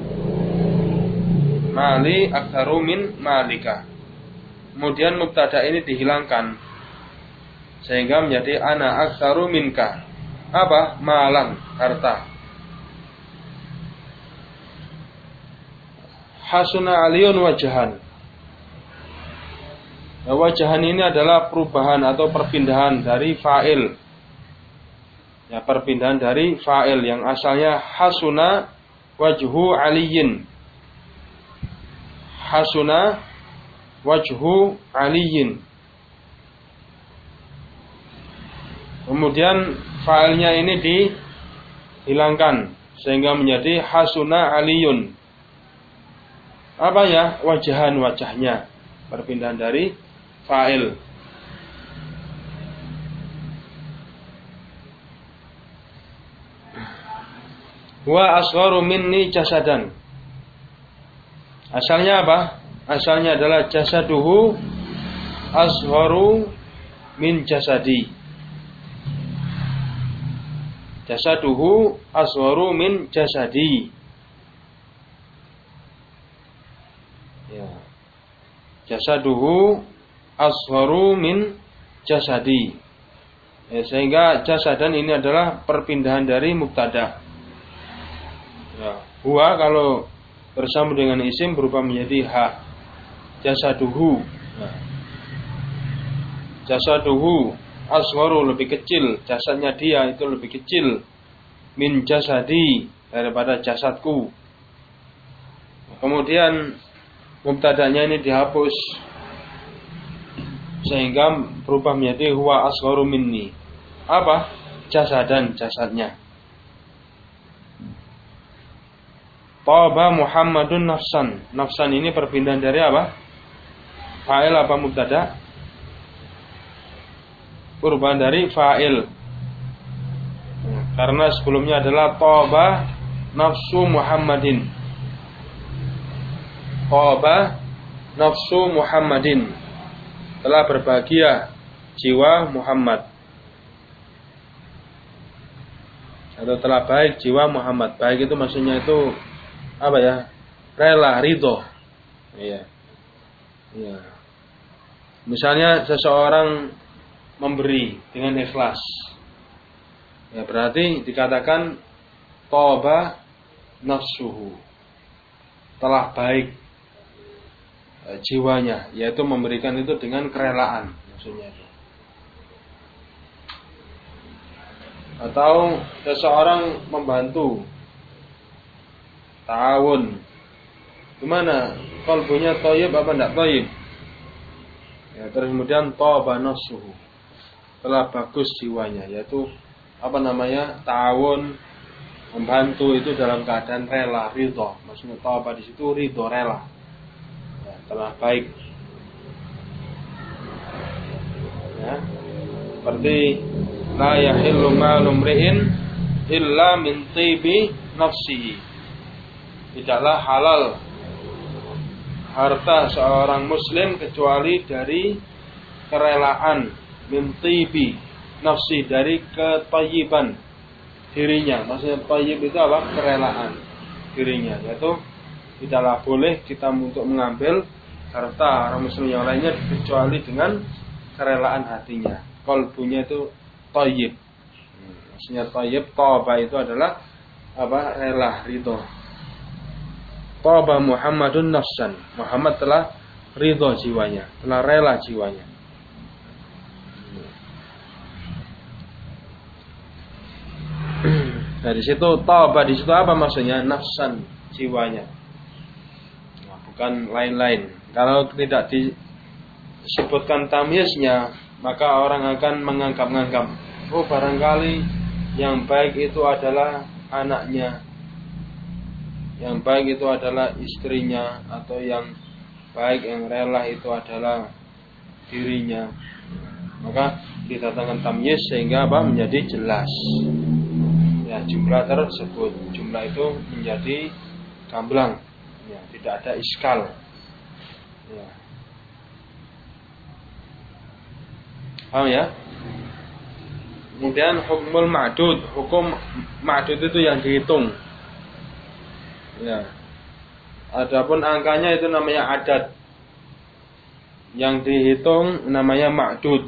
Mali aktsaru min malika. Kemudian mubtada ini dihilangkan sehingga menjadi ana aktsaru minka. Apa? Malan, harta. Hasuna aliyun wajahan. Nah, wajahan ini adalah perubahan atau perpindahan dari fa'il. Ya, perpindahan dari fa'il yang asalnya hasuna wajhu aliyin. Hasuna wajhu aliyin. Kemudian fa'ilnya ini dihilangkan sehingga menjadi hasuna aliyun. Apa ya? Wajahan, wajahnya. Perpindahan dari fa'il. Wa asgharu minni jasadan. Asalnya apa? Asalnya adalah jasaduhu asgharu min jasadi. Jasaduhu asgharu min jasadi. Ya. Jasaduhu asgharu min jasadi. Ya, sehingga jasadan ini adalah perpindahan dari mubtada. Ya, huwa kalau bersambung dengan isim berubah menjadi ha. Jasaduhu. Nah. Jasaduhu asgharu lebih kecil, jasadnya dia itu lebih kecil min jasadi daripada jasadku. Kemudian mubtadanya ini dihapus sehingga berubah menjadi huwa asgharu minni. Apa? Jasadan, jasadnya. Taba Muhammadun nafsan. Nafsan ini perpindahan dari apa? Fa'il apa mubtada? Perubahan dari fa'il. Karena sebelumnya adalah taba nafsu Muhammadin. Taba nafsu Muhammadin. Telah berbahagia jiwa Muhammad. Atau telah baik jiwa Muhammad. Baik itu maksudnya itu apa ya? Rela, ridho. Iya. Iya. Misalnya seseorang memberi dengan ikhlas. Ya, berarti dikatakan toba nafsuhu, telah baik jiwanya, yaitu memberikan itu dengan kerelaan, maksudnya itu. Atau seseorang membantu ta'awun, gimana kalbunya thayyib apa enggak thayyib? Ya, terus kemudian toba nafsuhu, telah bagus jiwanya, yaitu apa namanya, ta'awun, membantu itu dalam keadaan rela, ridho. Maksudnya toba di situ ridho, rela, ya, telah baik. Ya, seperti la yahillu malu mri'in illa min tibi nafsihi, tidaklah halal harta seorang muslim kecuali dari kerelaan, min tibi nafsi, dari ketayyiban dirinya. Maksudnya tayyib itu apa? Kerelaan dirinya, yaitu tidaklah boleh kita untuk mengambil harta orang muslim yang lainnya kecuali dengan kerelaan hatinya. Qalbunya itu tayyib. Maksudnya tayyib, toba itu adalah apa? Rela, ridho. Toba Muhammadun nafsan, Muhammad telah ridho jiwanya, telah rela jiwanya. Dari situ toba di situ apa maksudnya? Nafsan, jiwanya. Nah, bukan lain-lain. Kalau tidak disebutkan tamyiznya, maka orang akan menganggap-anggap, oh barangkali yang baik itu adalah anaknya, yang baik itu adalah istrinya, atau yang baik yang rela itu adalah dirinya. Maka didatangkan tamyiz sehingga apa? Menjadi jelas. Ya, jumlah tersebut, jumlah itu menjadi gamblang. Ya, tidak ada iskal. Ya. Paham ya? Kemudian hukum ma'dud, hukum ma'dud itu yang dihitung. Ya. Adapun angkanya itu namanya adat. Yang dihitung namanya ma'dud.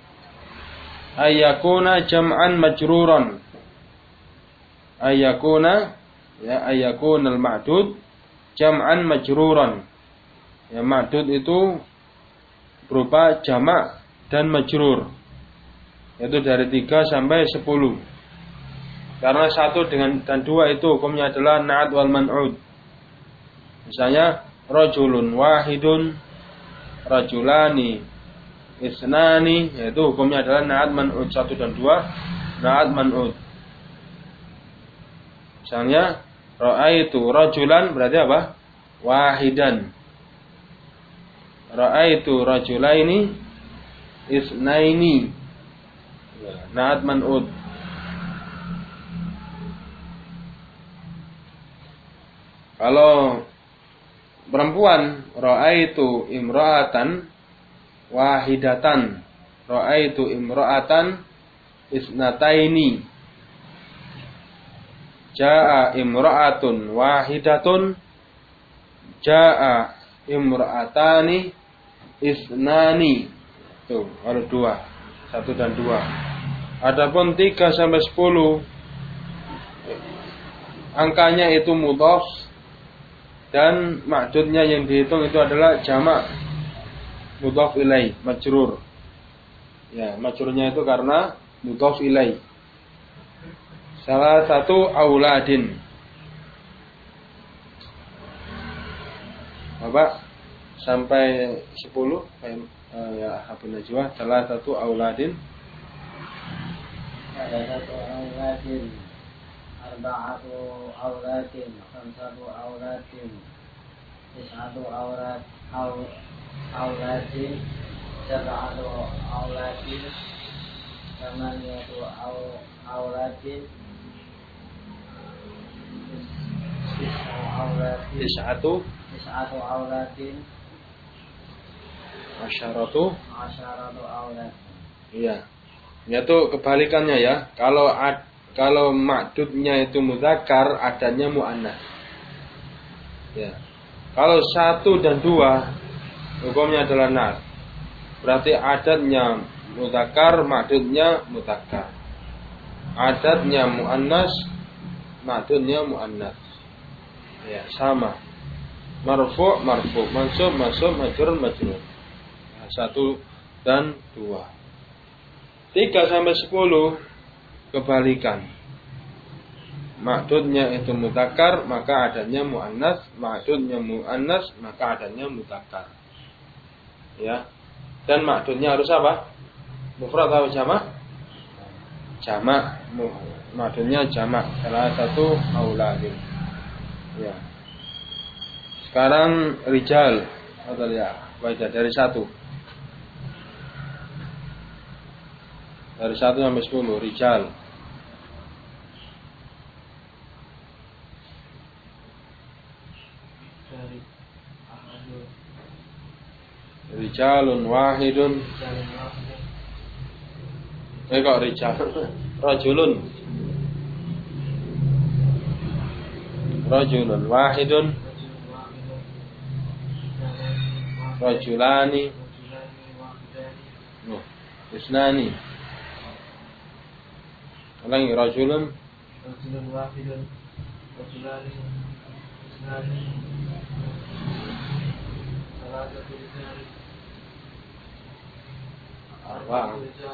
Ayyakuna jam'an majruran. Ayyakuna, ya, ayyakunal ma'dud jam'an majruran. Ya, ma'dud itu berupa jamak dan majrur. Yaitu dari 3 sampai 10. Karena 1 dan 2 itu hukumnya adalah na'at wal man'ud. Misalnya rajulun wahidun, rajulani, isnani, yaitu hukumnya adalah na'at man'ud 1 dan 2, na'at man'ud. Misalnya ra'aitu rajulan berarti apa? Wahidan. Ra'aitu rajulaini isnaini. Na'at man'ud. Kalau perempuan, ra'aitu imra'atan wahidatan, ra'aitu imra'atan isnataini, jaa imra'atun wahidatun, jaa imra'atani isnani. Tuh, ada 2, 1 dan 2. Adapun 3 sampai 10 angkanya itu mudhaf, dan ma'dudnya yang dihitung itu adalah jamak mudhaf ilai, majrur. Ya, majrurnya itu karena mudhaf ilai. Salah satu auladin. Bapak sampai 10 ya Abu Najwa, salah satu auladin. Salah satu auladin, arba'atu auladin, khamsatu auladin, tis'atu auladin, sab'atu auladin, thamaniyatu auladin, tis'atu auladin, asyaratu auladin. Iya. Yaitu kebalikannya ya. Kalau ma'dudnya itu muzakkar, adatnya mu'annas. Ya. Kalau 1 dan 2 hukumnya adalah nas. Berarti adatnya muzakkar, ma'dudnya muzakkar. adadnya muannas, ma'dudnya muannas. Ya, sama. Marfu' marfu', mansub mansub, majrur majrur. Ya, 1 dan 2. 3 sampai 10 kebalikan. Ma'dudnya itu mudzakkar, maka adanya muannas, ma'dudnya muannas, maka adanya mudzakkar. Ya. Dan ma'dudnya harus apa? Mufrad atau jamak? Jamak. Ma'dudnya jamak. Salah satu auladin. Ya. Sekarang rijal. Atau ya, baca dari 1. Dari 1 sampai 10 rijal. Rijalun wahidun. Kok rijal? Rajulun. Rajulun wahidun. Rajulani. Isnani. Ulangi rajulun. Rajulun wahidun. Rajulani. Isnani. Salasatu rijal. Arba'ah.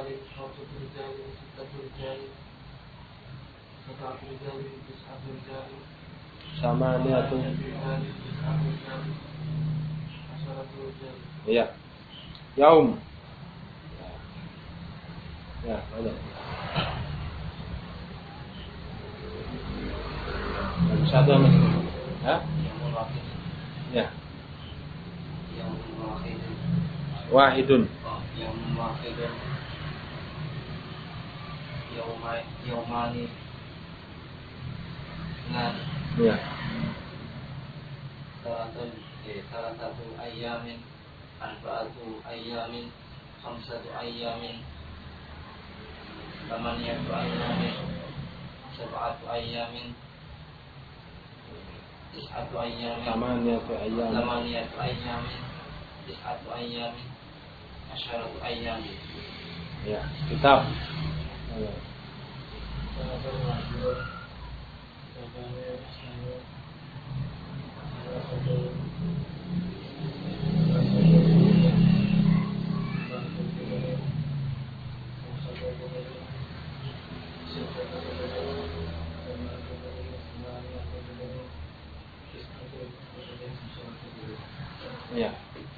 Samaniyatun. Iya. Yaum. Ya, ada. Dari 1 sampai 10. Ya? Ya. Wahidun. Yaumani. Nah. Ya. Salah satu ayamin, arba'atu ayamin, khamsatu ayamin, thamaniyatu ayamin, sab'atu ayamin, tis'atu ayamin, Thamaniyatu ayamin, tis'atu ayamin, asyaratu ayamin. Ya, kitab. Ya. Ya.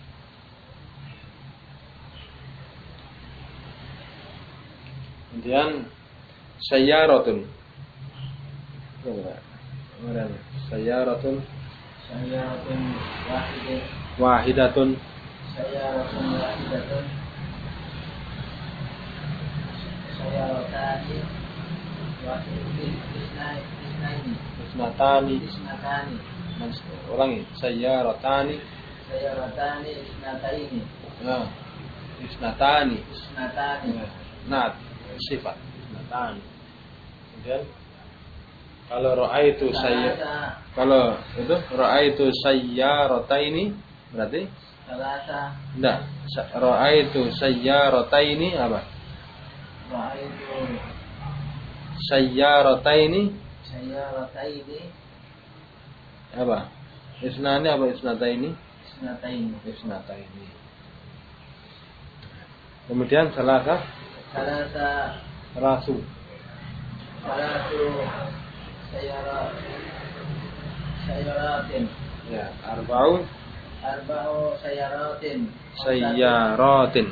Kemudian sayyaratun. Kemudian sayyaratun. Sayyaratun Wahidatun. Sayyaratun wahidatun. Sayyaratani. Isnatani. Ulangi. Sayyaratani. Sayyaratani isnataini. Ya. Isnatani. Isnatani. Nat. Sifat. Isnatani. Kemudian kalau ra'aitu sayyarataini berarti salasa. Enggak. Ra'aitu sayyarataini apa? Ra'aitu sayyarataini apa? Isnani apa isnataini? Isnataini. Kemudian salasa rasu. Sayyaratin. Ya, arba'u sayyaratin. Sayyaratin.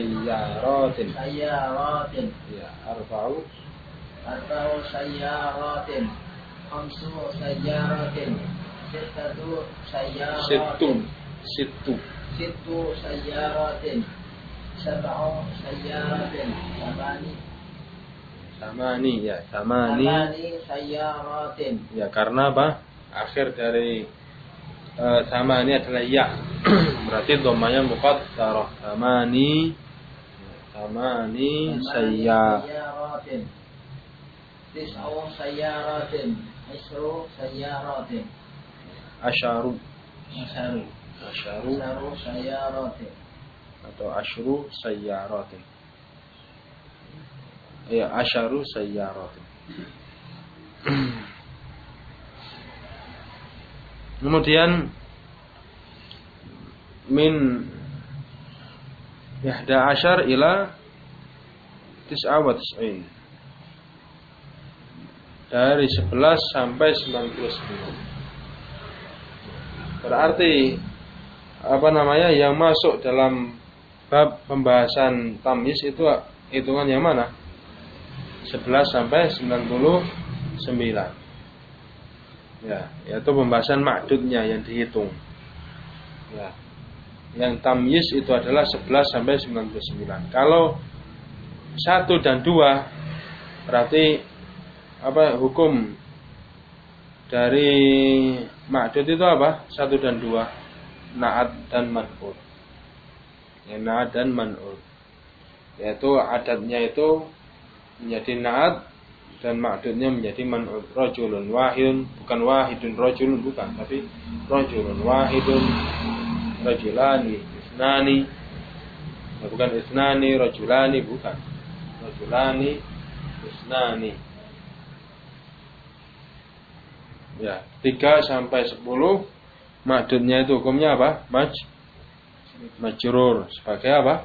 Ya, arba'u sayyaratin. Khamsu sayyaratin. Sittu sayyaratin. Sab'u sayyaratin. Samani sayyaratin. Ya, karena apa? Akhir dari samani adalah ya. Berarti dhammanya muqaddarah. Samani sayyaratin. Tis'u sayyaratin. Isru sayyaratin. Asharu sayyaratin. Atau asyru sayyaratin. Ya, asyaru sayyaratin. Kemudian min 11 ila 99. Dari 11 sampai 99. Berarti yang masuk dalam bab pembahasan tamyiz itu hitungan yang mana? 11 sampai 99. Ya, yaitu pembahasan ma'dudnya yang dihitung. Ya. Yang tamyiz itu adalah 11 sampai 99. Kalau 1 dan 2 berarti hukum dari ma'dud itu apa? 1 dan 2, na'at dan man'ud. Ya, na'at dan man'ud. Yaitu adatnya itu menjadi na'at dan ma'dudnya menjadi man'ud. Rajulun wahidun, bukan wahidun rajulun, bukan, tapi rajulun wahidun, rajulani isnani, bukan isnani rajulani, bukan, rajulani isnani. Ya, 3 sampai 10 ma'dudnya itu hukumnya apa? Majrur sebagai apa?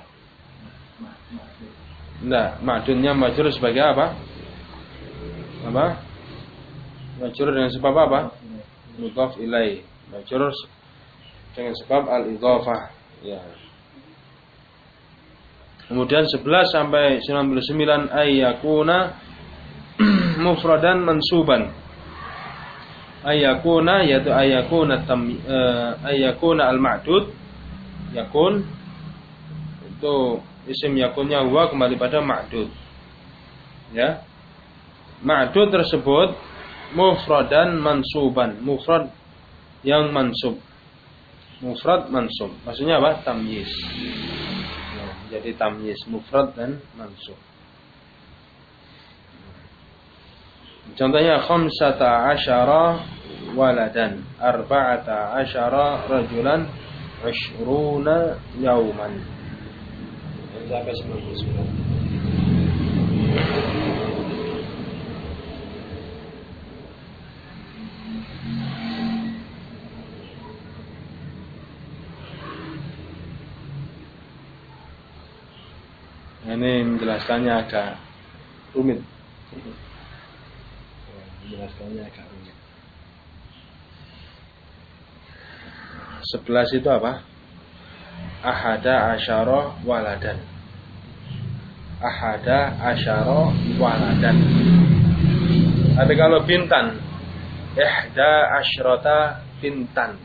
Nah, ma'dudnya majrur sebagai apa? Majrur dengan sebab apa? Mudhaf ilaih. Majrur dengan sebab al-idhafah. Ya. Kemudian 11 sampai 99 ayyakuna mufradan mansuban. Ayyakuna yaitu ayyakuna al-ma'dud, yakun itu isim yakunnya huwa, kembali pada ma'dud. Ya. Ma'dud tersebut mufradan mansuban, mufrad yang mansub. Mufrad mansub. Maksudnya apa? Tamyiz. Ya, jadi tamyiz mufrad dan mansub. Contohnya 15 waladan, 14 rajulan, 20 yauman. Sampai 99. Ini menjelaskannya agak rumit. Menjelaskannya agak rumit. 11 itu apa? Ahada asyara waladan. Ahada asyara waladan. Tapi kalau bintan, ihda asyrata bintan.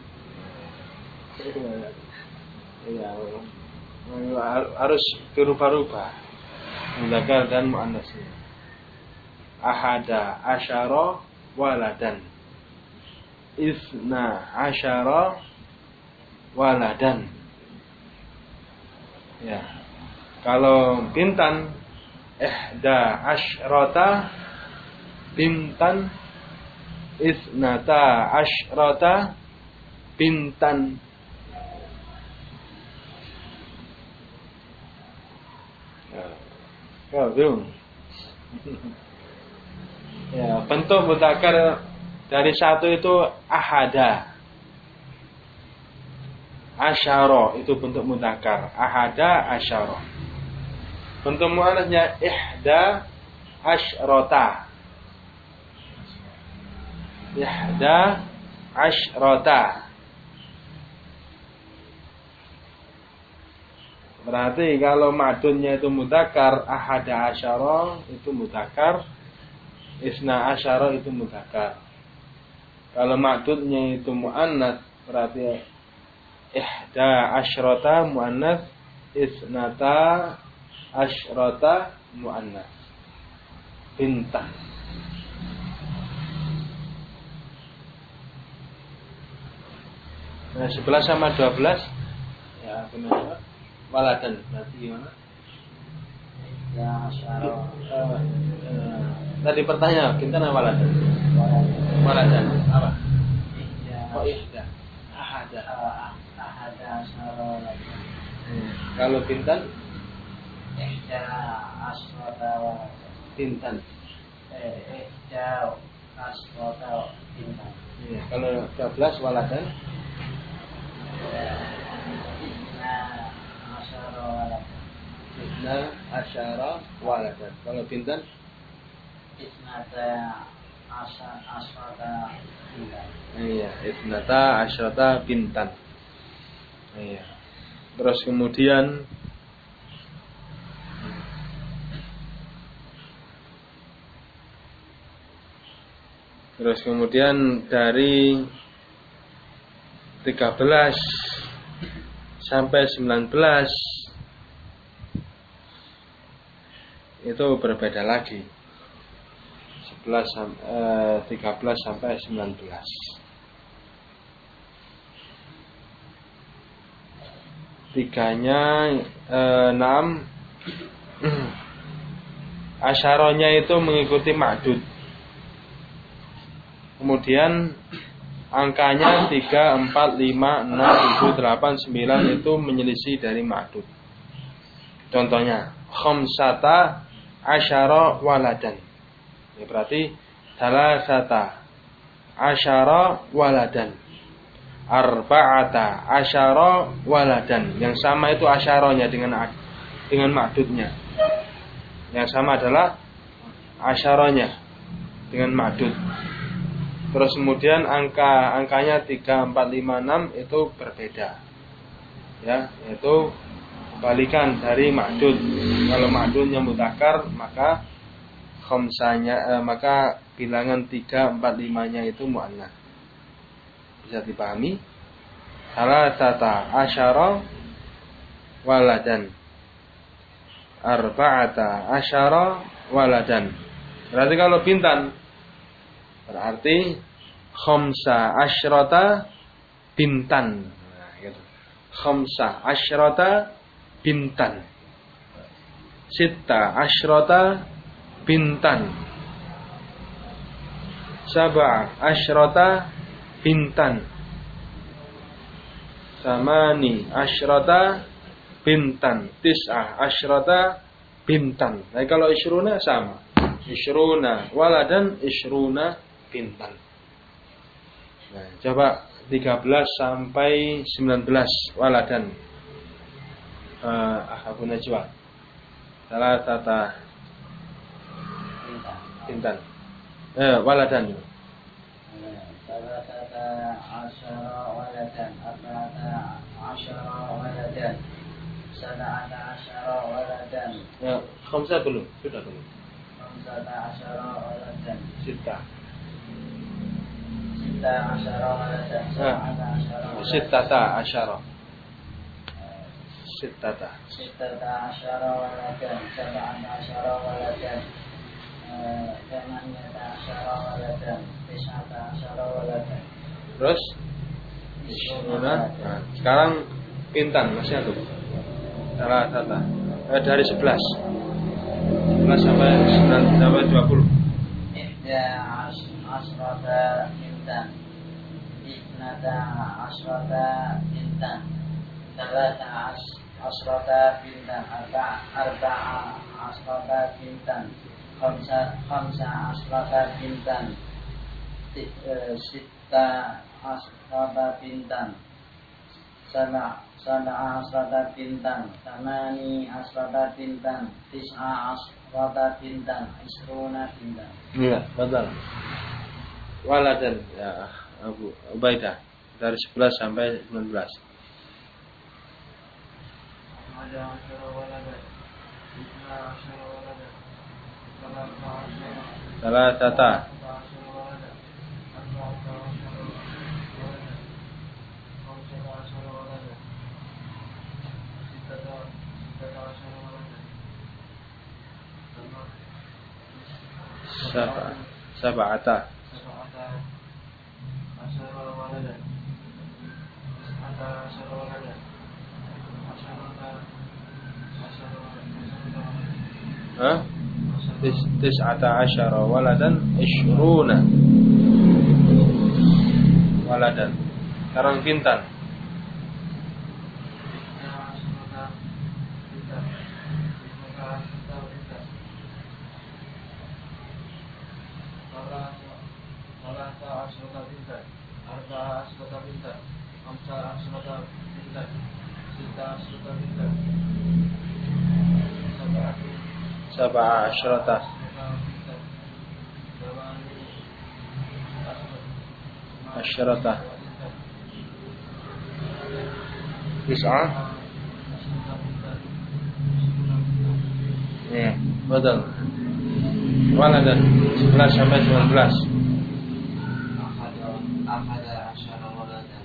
Ya, harus berubah-ubah muzakkar dan muannasnya. Ahada asyara waladan, isna asyara waladan. Ya. Kalau bintan, ihda asyrata bintan, isnata asyrata bintan. Ya, belum. Ya, bentuk mudzakkar dari 1 itu ahada. Asyara itu bentuk mudzakkar. Ahada asyara. Bentuk muannasnya ihda asyrata. Ihda asyrata. Berarti kalau ma'dudnya itu mudzakkar, ahada asyara itu mudzakkar, isna asyara itu mudzakkar. Kalau ma'dudnya itu muannats, berarti ihda asyrata muannats, isnata asyrata muannats. Bintan. Nah, 11 sama 12 ya benar. Waladan berarti gimana? Ya, Tadi pertanyaan, bintan apa waladan? Waladan apa? Oh, ihda. Ahada. ahada asyara. Kalau bintan? Ihda asyrata waladan. Bintan. Ihda asrata bintan. Iya. Kalau 12 waladan. Isna asyara waladan. Isna asyara waladan. Kalau bintan. Isnata asrata bintan. Iya. Isnata asyrata bintan. Iya. Terus kemudian dari 13 sampai 19 itu berbeda lagi. 13 sampai 19. Tiganya 6. Asyaronya itu mengikuti ma'dud. Kemudian angkanya 3, 4, 5, 6, 7, 8, 9 itu menyelisih dari ma'dud. Contohnya khamsata asyara waladan. Ya, berarti salasata asyara waladan, arba'ata asyara waladan. Yang sama itu asyaronya dengan ma'dudnya. Yang sama adalah asyaronya dengan ma'dud. Terus kemudian angkanya 3, 4, 5, 6 itu berbeda. Ya, yaitu balikan dari ma'dud. Kalau ma'dudnya mudzakkar, maka khamsanya maka bilangan 3, 4, 5-nya itu muannats. Bisa dipahami? Salasata asyara waladan, arba'ata asyara waladan. Berarti kalau bintan berarti khamsa asyrata bintan. Nah, gitu. Khamsa asyrata bintan. Sitta asyrata bintan. Sab'a asyrata bintan. Samani asyrata bintan. Tis'ah asyrata bintan. Nah, kalau isyruna sama. Isyruna waladan, isyruna bintan. Nah, coba 13 sampai 19 waladan. Abu Najwa. Salasata bintan. Waladan. Salasata asyara waladan, arba'ata asyara waladan, sab'ata asyara waladan. Ya, khamsah belum? Sudah belum? Khamsata asyara waladan. Sitta. Sitta asyara waladan. Sab'ata asyara waladan. Sittata asyara. Sittata. Sittata asyara waladan. Sab'ata asyara waladan. Thamaniyata asyara waladan. Tis'ata asyara waladan. Terus nah, sekarang bintan masih ada. Salasata. Dari 11 sampai 9 sampai 20. Ihda asrata bintan. Isnata asrata bintan. Salasa asrata bintan. Arba'a asrata bintan. Khamsa asrata bintan. Sitta asrata bintan. Sab'a asrata bintan. Thamani asrata bintan. Tis'a asrata bintan. Isruna bintan. Iya, betul. Waladan ya Abu Ubaidah dari 11 sampai 19. Salasata. Sab'ata. Tis'ata asyara waladan, isyruna waladan. Sekarang bintan. Sab'a asyrata. Asyrata. Tis'a. Ya, betul. Waladan 11 sampai 19. Akhada asyara waladan.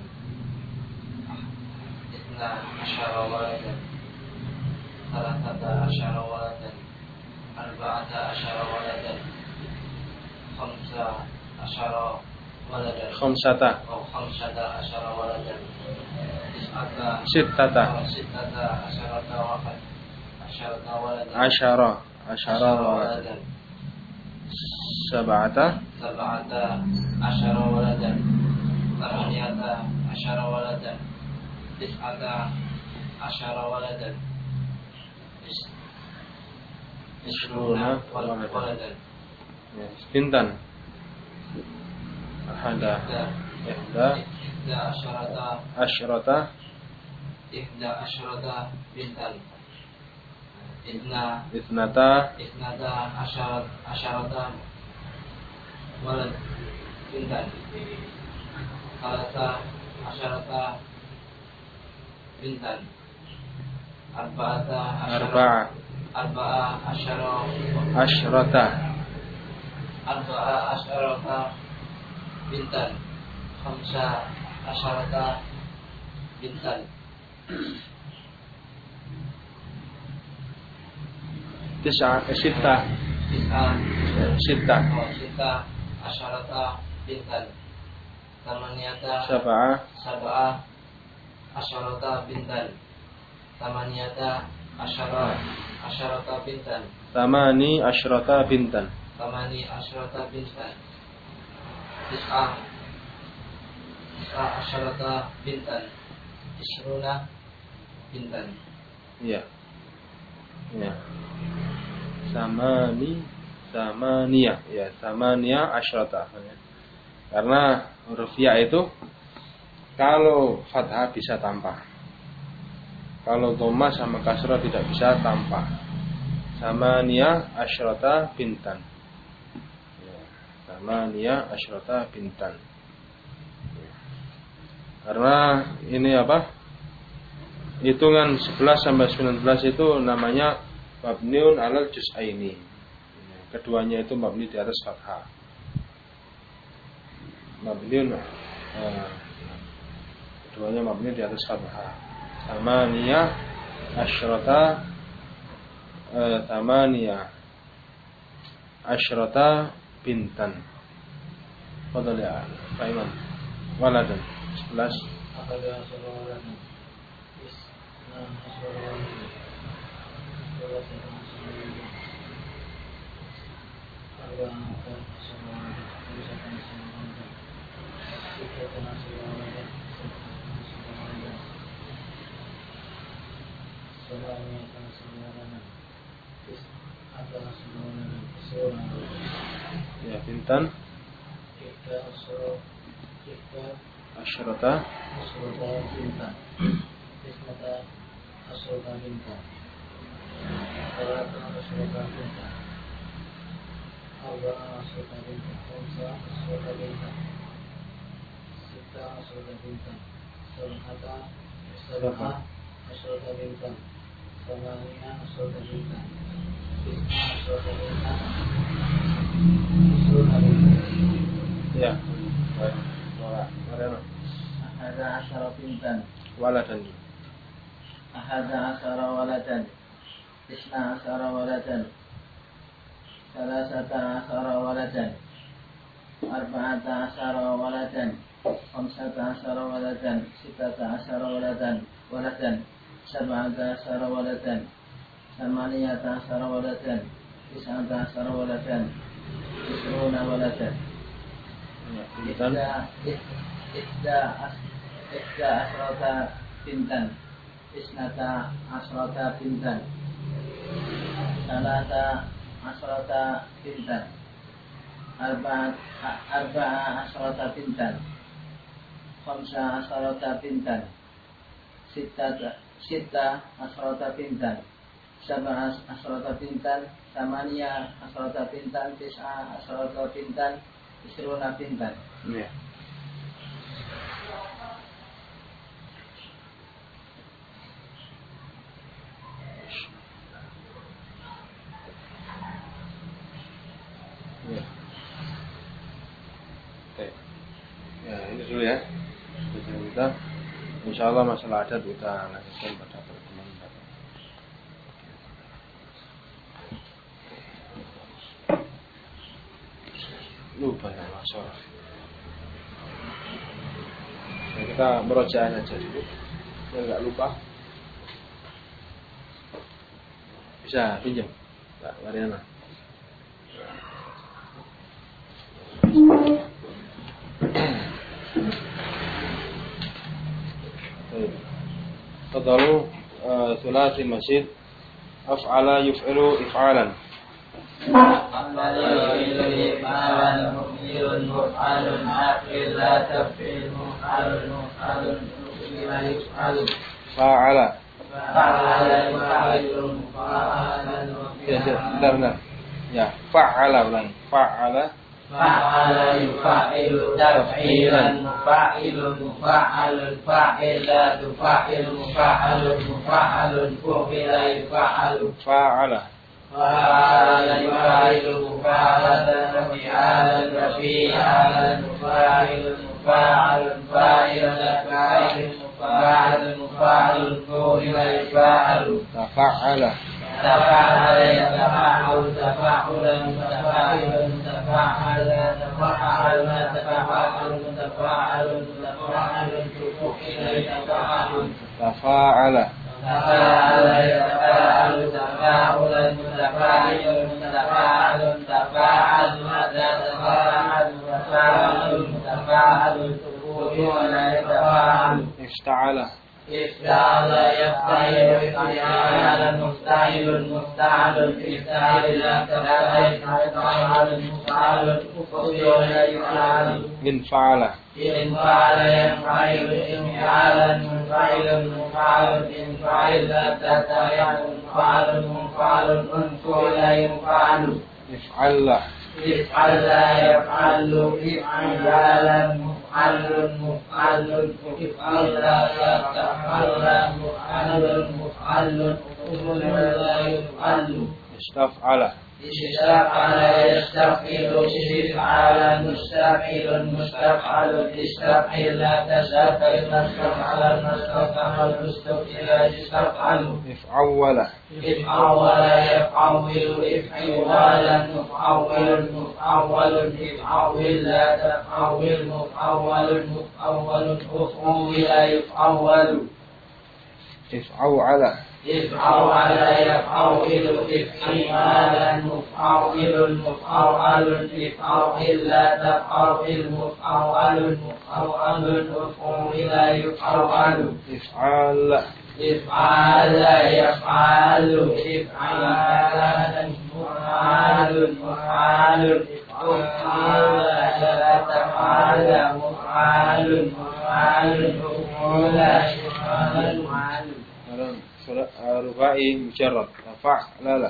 Itna asyara waladan. Salasata asyara waladan. Arba'ata asyara waladan. Khamsa asyara waladan. Khamsata. Khamsata asyara waladan. Tis'ata. Sittata. Sittata asyarata waladan. Asyarata waladan. Asyara waladan. Sab'ata. Sab'ata asyara waladan. Thamaniyata asyara waladan. Tis'ata asyara waladan. Ishruna waladan. Ya, pintan. Ahada. Ihda asyrata. Ihda asyrata bintan. Ithnata asyarata walad bintan. Salasa asyarata bintan. Arba'a asyarata bintan. Khamsa asyarata bintan. Sitta asyarata bintan. Tamaniyata Sab'a asyarata bintan. Tamaniyata asyarata bintan. Tamani asyrata bintan. Tis'a asyarata bintan. Ishruna bintan. Iya. Ya. Samania ya, samania asyrata. Karena huruf ya itu kalau fathah bisa tanpa. Kalau dhamma sama kasrah tidak bisa tanpa. Samania asyrata bintan. Ya, samania asyrata bintan. Ya. Karena ini apa? Hitungan 11 sampai 19 itu namanya mabniun alal juz'aini. Keduanya itu mabni di atas fathah. Keduanya mabni di atas fathah. Tamaniyah asyrata bintan. Fadhal ya Pak Iman. Waladan 11. Ya, bintan. Asyrata bintan. Ismata asyrata bintan. Salata asyrata bintan. Arba'a asyrata bintan. Khamsa asyrata bintan. Sitta asyrata bintan. Sab'ata asyrata bintan. Thamaniyah asyrata bintan. Tis'a asyrata bintan. Ishruna bintan. Ya. Mariana. Ahada asyara bintan. Waladan. Ahada asyara waladan. Isna asyara waladan. Salasata asyara waladan. Arba'ata asyara waladan. Khamsata asyara waladan. Sittata asyara waladan. Sab'ata asyara waladan. Thamaniyata asyara waladan. Tis'ata asyara waladan. Ishruna waladan. Ihda asyrata bintan. Isnata asyrata bintan. Salata asyrata bintan. Arba'a asyrata bintan. khamsa asharata bintan, sita asharata bintan, sab'a asharata bintan, samaniya asharata bintan, tis'a asharata bintan, isruna bintan. Ya. Ya. Oke. Ya, ini dulu ya. Kita insyaallah masalah adat kita lanjutkan pada pertemuan mendatang. Lupa ya masalah. Ya, kita merojaan aja dulu. Biar enggak lupa. Bisa pinjam. Mbak Mariana. تفضلوا ثلاثي مزيد أفعل يفعل إفعالا أفعل يفعل إفعالا مفعل مفعل أفعل لا تفعل مفعل مفعل يفعل يفعل فعل فعل يفعل مفعلا ya benar ya fa'ala ulang fa'ala فعل يفعل تفعيلا مفعل مفعل فاعل لا تفعل مفعل مفعل فعل يفعل fa'ala فعل يفعل مفعلا فعالا فعالا مفاعل مفاعل فاعلا فاعل مفاعل مفاعل فعل يفعل tafa'ala تفاعل يتفاعل تفاعلا متفاعلا تفاعل تفاعل تفاعل متفاعل متفاعل فعل يتفاعل tafa'ala تفاعل يتفاعل تفاعلا متفاعل متفاعل تفاعل ماذا تفاعل تفاعل متفاعل فعل يتفاعل ifta'ala افتعل يفتعل افتعالا مفتعل مفتعل افتعل لا تفتعل تفتعل مفتعل فعل يفعل min fa'ala إن فعل يفعل انفعالا منفعل مفعل إن فعل لا تفتعل منفعل منفعل إن فعل ينفعل if'alla افعل لا يفعل افعالا مفعل مفعل افعل لا تفعل مفعل مفعل افعل لا يفعل istaf'ala استفعل يستفعل استفعالا مستفعل مستفعل استفعل لا تستفعل مستفعل مستفعل مستفعل استفعل if'awwala افعل يفعل افعالا مفعول مفعول افعل لا تفعل مفعول مفعول افعل يفعل if'aw'ala افعل يفعل افعالا مفعول مفعول افعل لا تفعل مفعول مفعول افعل يفعل if'ala افعل يفعل افعالا مفعول مفعول افعل لا تفعل مفعول مفعول افعل يفعل dalam surat rubai mujarrad fa'lala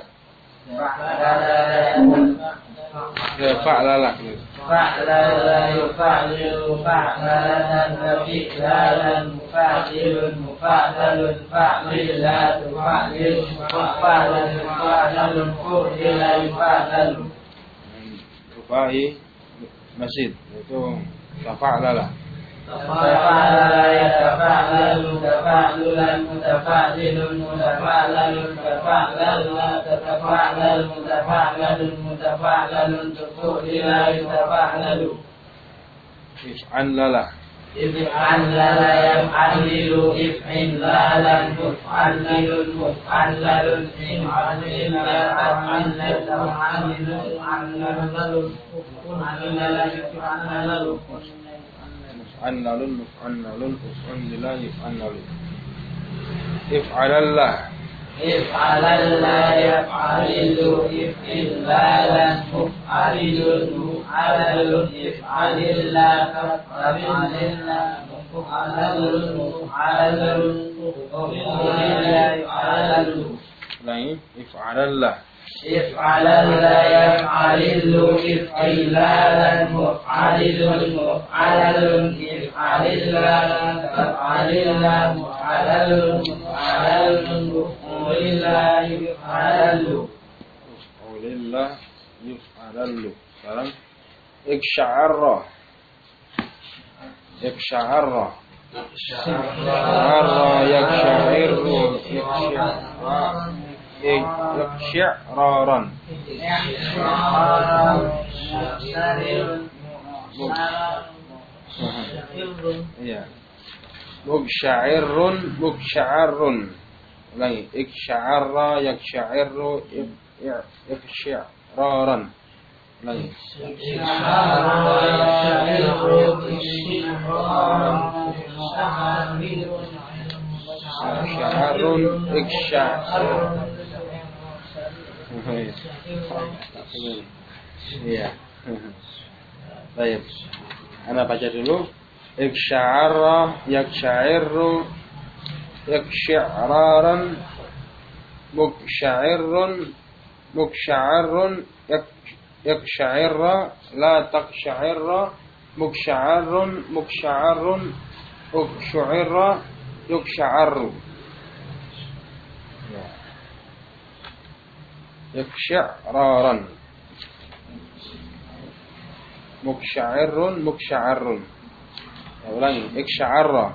fa'lala فعللا يفعل فعللا فعلالا مفعل مفعل فعل لا تفعل مفعل مفعل فعل يفعل rubai masjid itu fa'lala تفعل يتفعل تفعلا متفعل متفعل تفعل لا تتفعل متفعل متفعل تفعل لا يتفعل if'allala افعل لا يفعل افعلالا مفعل مفعل افعل لا تفعل تفعل muf'annalun muf'annalun uf'annila yuf'annalu if'alallah افعل لا يفعل افعلالا مفعل مفعل افعل لا تفعل Ulangi, if'alallah. افعللا يفعلل افعلالا مفعلل مفعلل افعللا تفعللا مفعلل مفعلل مفعللا يفعلل Ulillah yuf'alallu. Sekarang iksya'arra. Iksya'arra. Iksya'arra yaksya'irru. Iksya'raran. Iya. Muksya'irrun, muksya'arrun. Ulangi. Iksya'arra yaksya'irru. Iksya'raran. Ulangi. Iksya'arun, iksya'arun. Iya. Baik. Ana baca dulu. Iksya'arra yaksya'irru yaksya'raran muksya'irrun muksya'arrun yaksya'irra la taksya'irra muksya'arrun muksya'arrun uksya'irra yuksya'arru. Yaksya'raran muksya'irrun muksya'arrun. Ulangi. Iksya'arra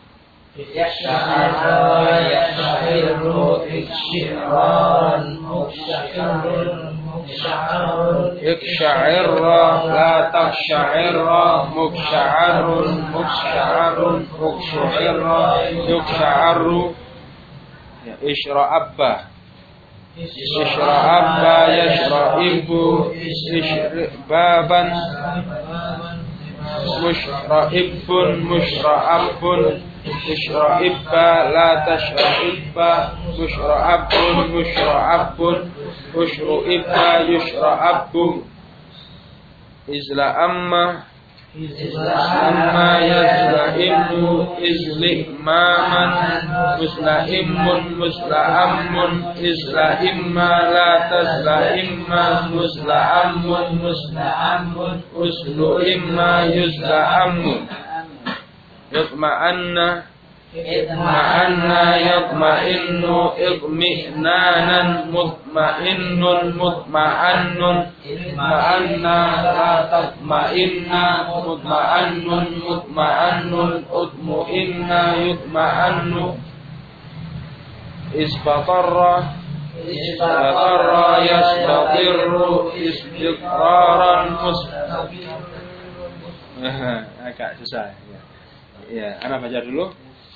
iksya'irra la taksya'irra muksya'arrun muksya'arrun uksya'irra yuksya'arru. Isyra'abba isyra'abba yashra'ibbu isyra'baban musyra'ibun musyra'abun musyra'ibba la tasyra'ibba musyra'abun musyra'abun usyra'ibba yusyra'abbu izla'amma amma yazla'immu izli'maman musla'immun musla'ammun izla'imma la tazla'imma musla'ammun musla'ammun uslu'imma yuzla'ammu yatma'anna itma'anna yatma'innu itmi'nanan mutma'innun mutma'annun itma'anna la tatma'inna mutma'annun mutma'annun utmu'inna yutma'annu isbatarra isbatarra yasbatirru isbiqraran agak susah ya. Ana baca dulu.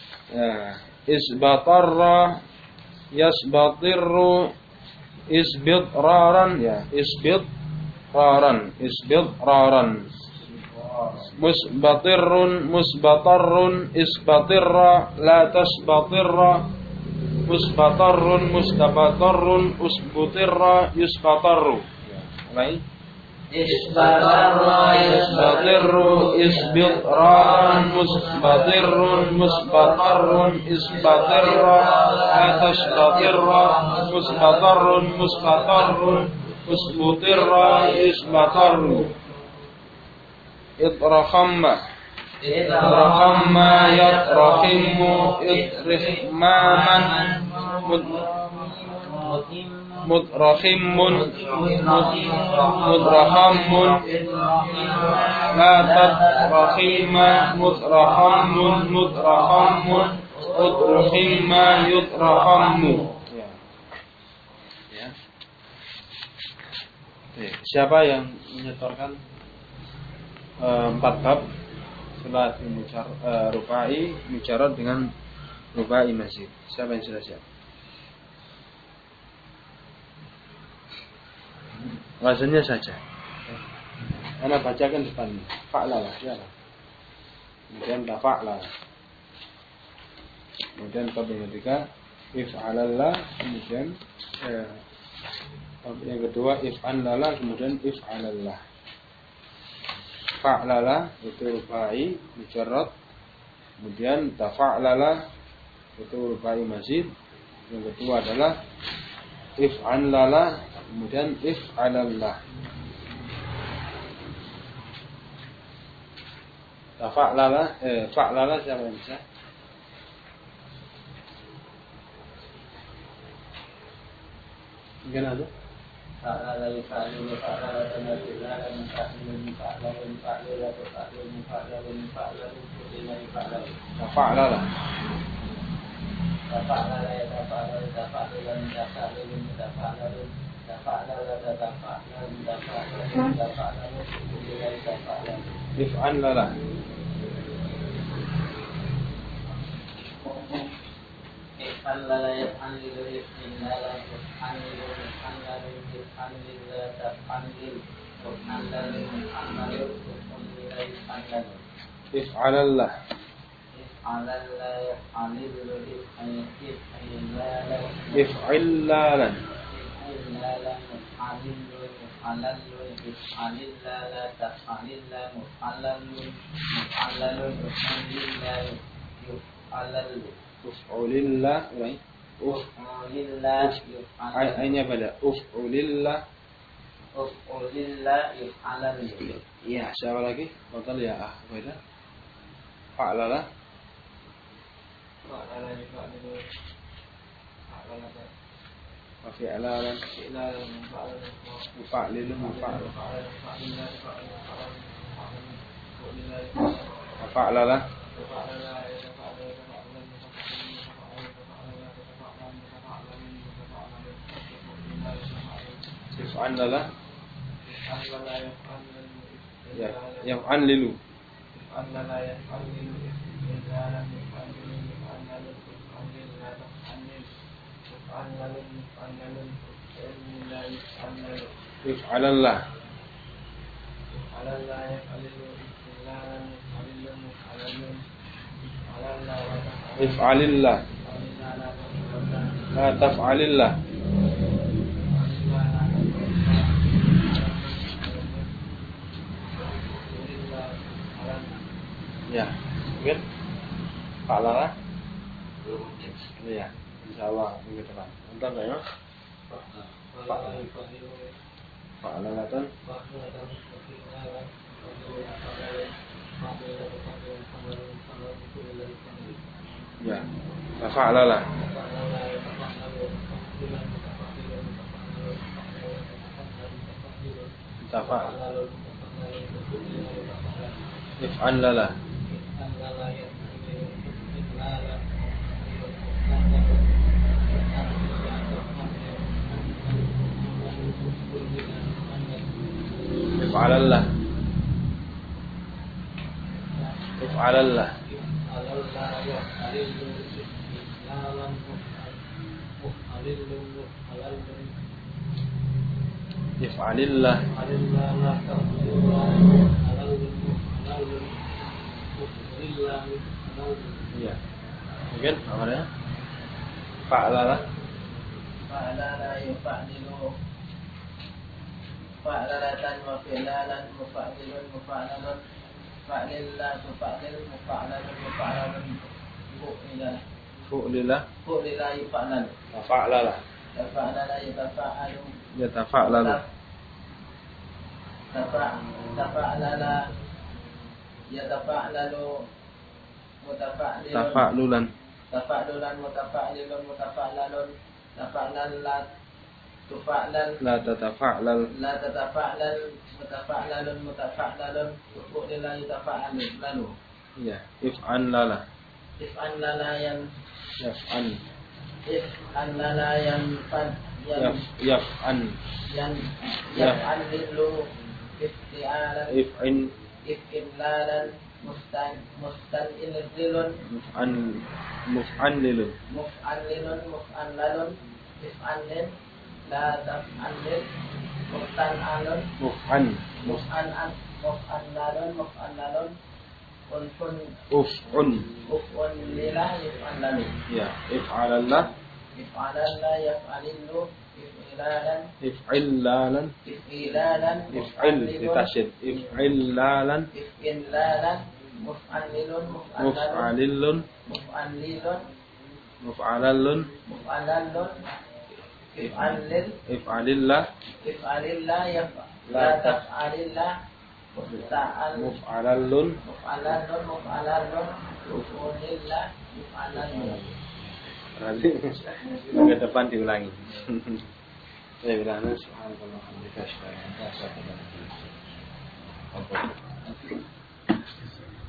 Isbatarra yasbatirru isbitraran ya. Isbitraran isbitraran musbatirrun musbatarrun isbatirra la tasbatirra musbatarrun mustabatarrun usbutirra yusbatarru. Baik. Isbatarra yasbatirru isbitraran musbatirrun musbatarrun isbatirra la tasbatirra musbatarrun musbatarrun usbutirra isbatarru. Itraqamma itraqamma yatraqimmu itrihmaman mutrakhimmun mutrahammun la tatrakhimma mutrahammun mutrahammun utrakhimma yutrahammu. Ya. Siapa yang menyetorkan 4 bab setelah rubai mujarrad dengan rubai mazid? Siapa yang sudah siap? Wazannya saja. Ana bacakan depannya. Fa'lalah, ya. Kemudian tafa'la. Kemudian bab yang ketiga if'alallah, kemudian bab yang kedua if'anlallah, kemudian if'alallah. Fa'lalah itu rubai mujarrad, Kemudian tafa'lala itu rubai mazid. Yang kedua adalah if'anlala, kemudian if'alallah. Fa'lala siapa yang bisa? Gimana tuh? Fa'lala yufa'lilu fa'lala tanazilala mufa'lilun fa'lalun fa'lilatu fa'lilun fa'lalun fa'lalun fu'lila yufa'lalu. Fa'lala. Tafa'lala yatafa'lalu tafa'lilun tafa'lilun tafa'lalun tafa'lala tatafa'lalun tafa'lalun tafa'lalun fu'lila yufa'lalu. If'anlala. If'anlala yaf'anlilu if'inlala if'anlilu if'anlalu if'anlila taf'anlil if'anlalu if'anlalu if'anlila if'anlalu. If'alallah. If'alalla yaf'alilu if'ilala If'illalan. if'ilala if'alilu if'alallu if'alillala taf'alilla muf'alallu muf'alallu if'alilla yuf'alallu Uf'ulillah. uf'ulillah yuf'alallu. Ainnya pada uf'ulillah. Uf'ulillah yuf'alallu. Iya, siapa lagi? Total ya beda. Fa'lala. Fa'lala yufa'lilu fa'lala Fi'lalan. fi'lalan fa'lalan Mufa'lilun mufa'lil. Fa'lala. If'anlala. Ya, yaf'anlilu. If'alallah. If'alillah. La taf'alillah. Ya, mungkin Fa'lala. Iya, insyaallah minggu depan. Entar ya. Fa'lalatan. Ya, fa'lala. Tafa'al. If'anlala. If'alallah. If'alallah. If'alillah. Iya. Mungkin namanya Fa'lala. Fa'lala yufa'lilu fa'lalatan wa fi'lalan mufa'lilun mufa'lalun fa'lillah tufa'lil mufa'lalun mufa'lalun Fu'lillah. fu'lila yufa'lalu. Fa'lala. Tafa'lala yatafa'alu Yatafa'lalu. tafa'lala yatafa'lalu mutafa'lilun Tafa'lulan. tafa'lulan mutafa'lilun mutafa'lalun tafa'lalat tufa'lal La tatafa'lal. la tatafa'lal mutafa'lalun mutafa'lalun fu'lila yatafa'alu lalu. Iya. If'anlala. If'anlala yan Yaf'an. if'anlala yan fad Yaf'an. yaf'an lilu ifti'alan If'in. if'inlalan mustanilun Muf'anlilun. muf'anlilun muf'anlalun if'anlin la taf'anlil muftan'alun Muf'an. muf'anlalun muf'anlalun unfun Uf'un. uf'un lila yuf'anlalu. Ya. If'alallah. If'alalla yaf'alillu if'ilalan If'illalan. if'ilalan If'il. Ditasyid. If'illalan. if'inlalan muf'alilun, muf'alilun, muf'alilun, muf'alalun, muf'alalun, if'alil, if'alillah, if'alillah, la taf'alillah, muf'alalun, muf'alalun, muf'alalun, muf'ulillah, muf'alalun. berarti ke depan diulangi. Ya bilana subhanallah alhamdulillah.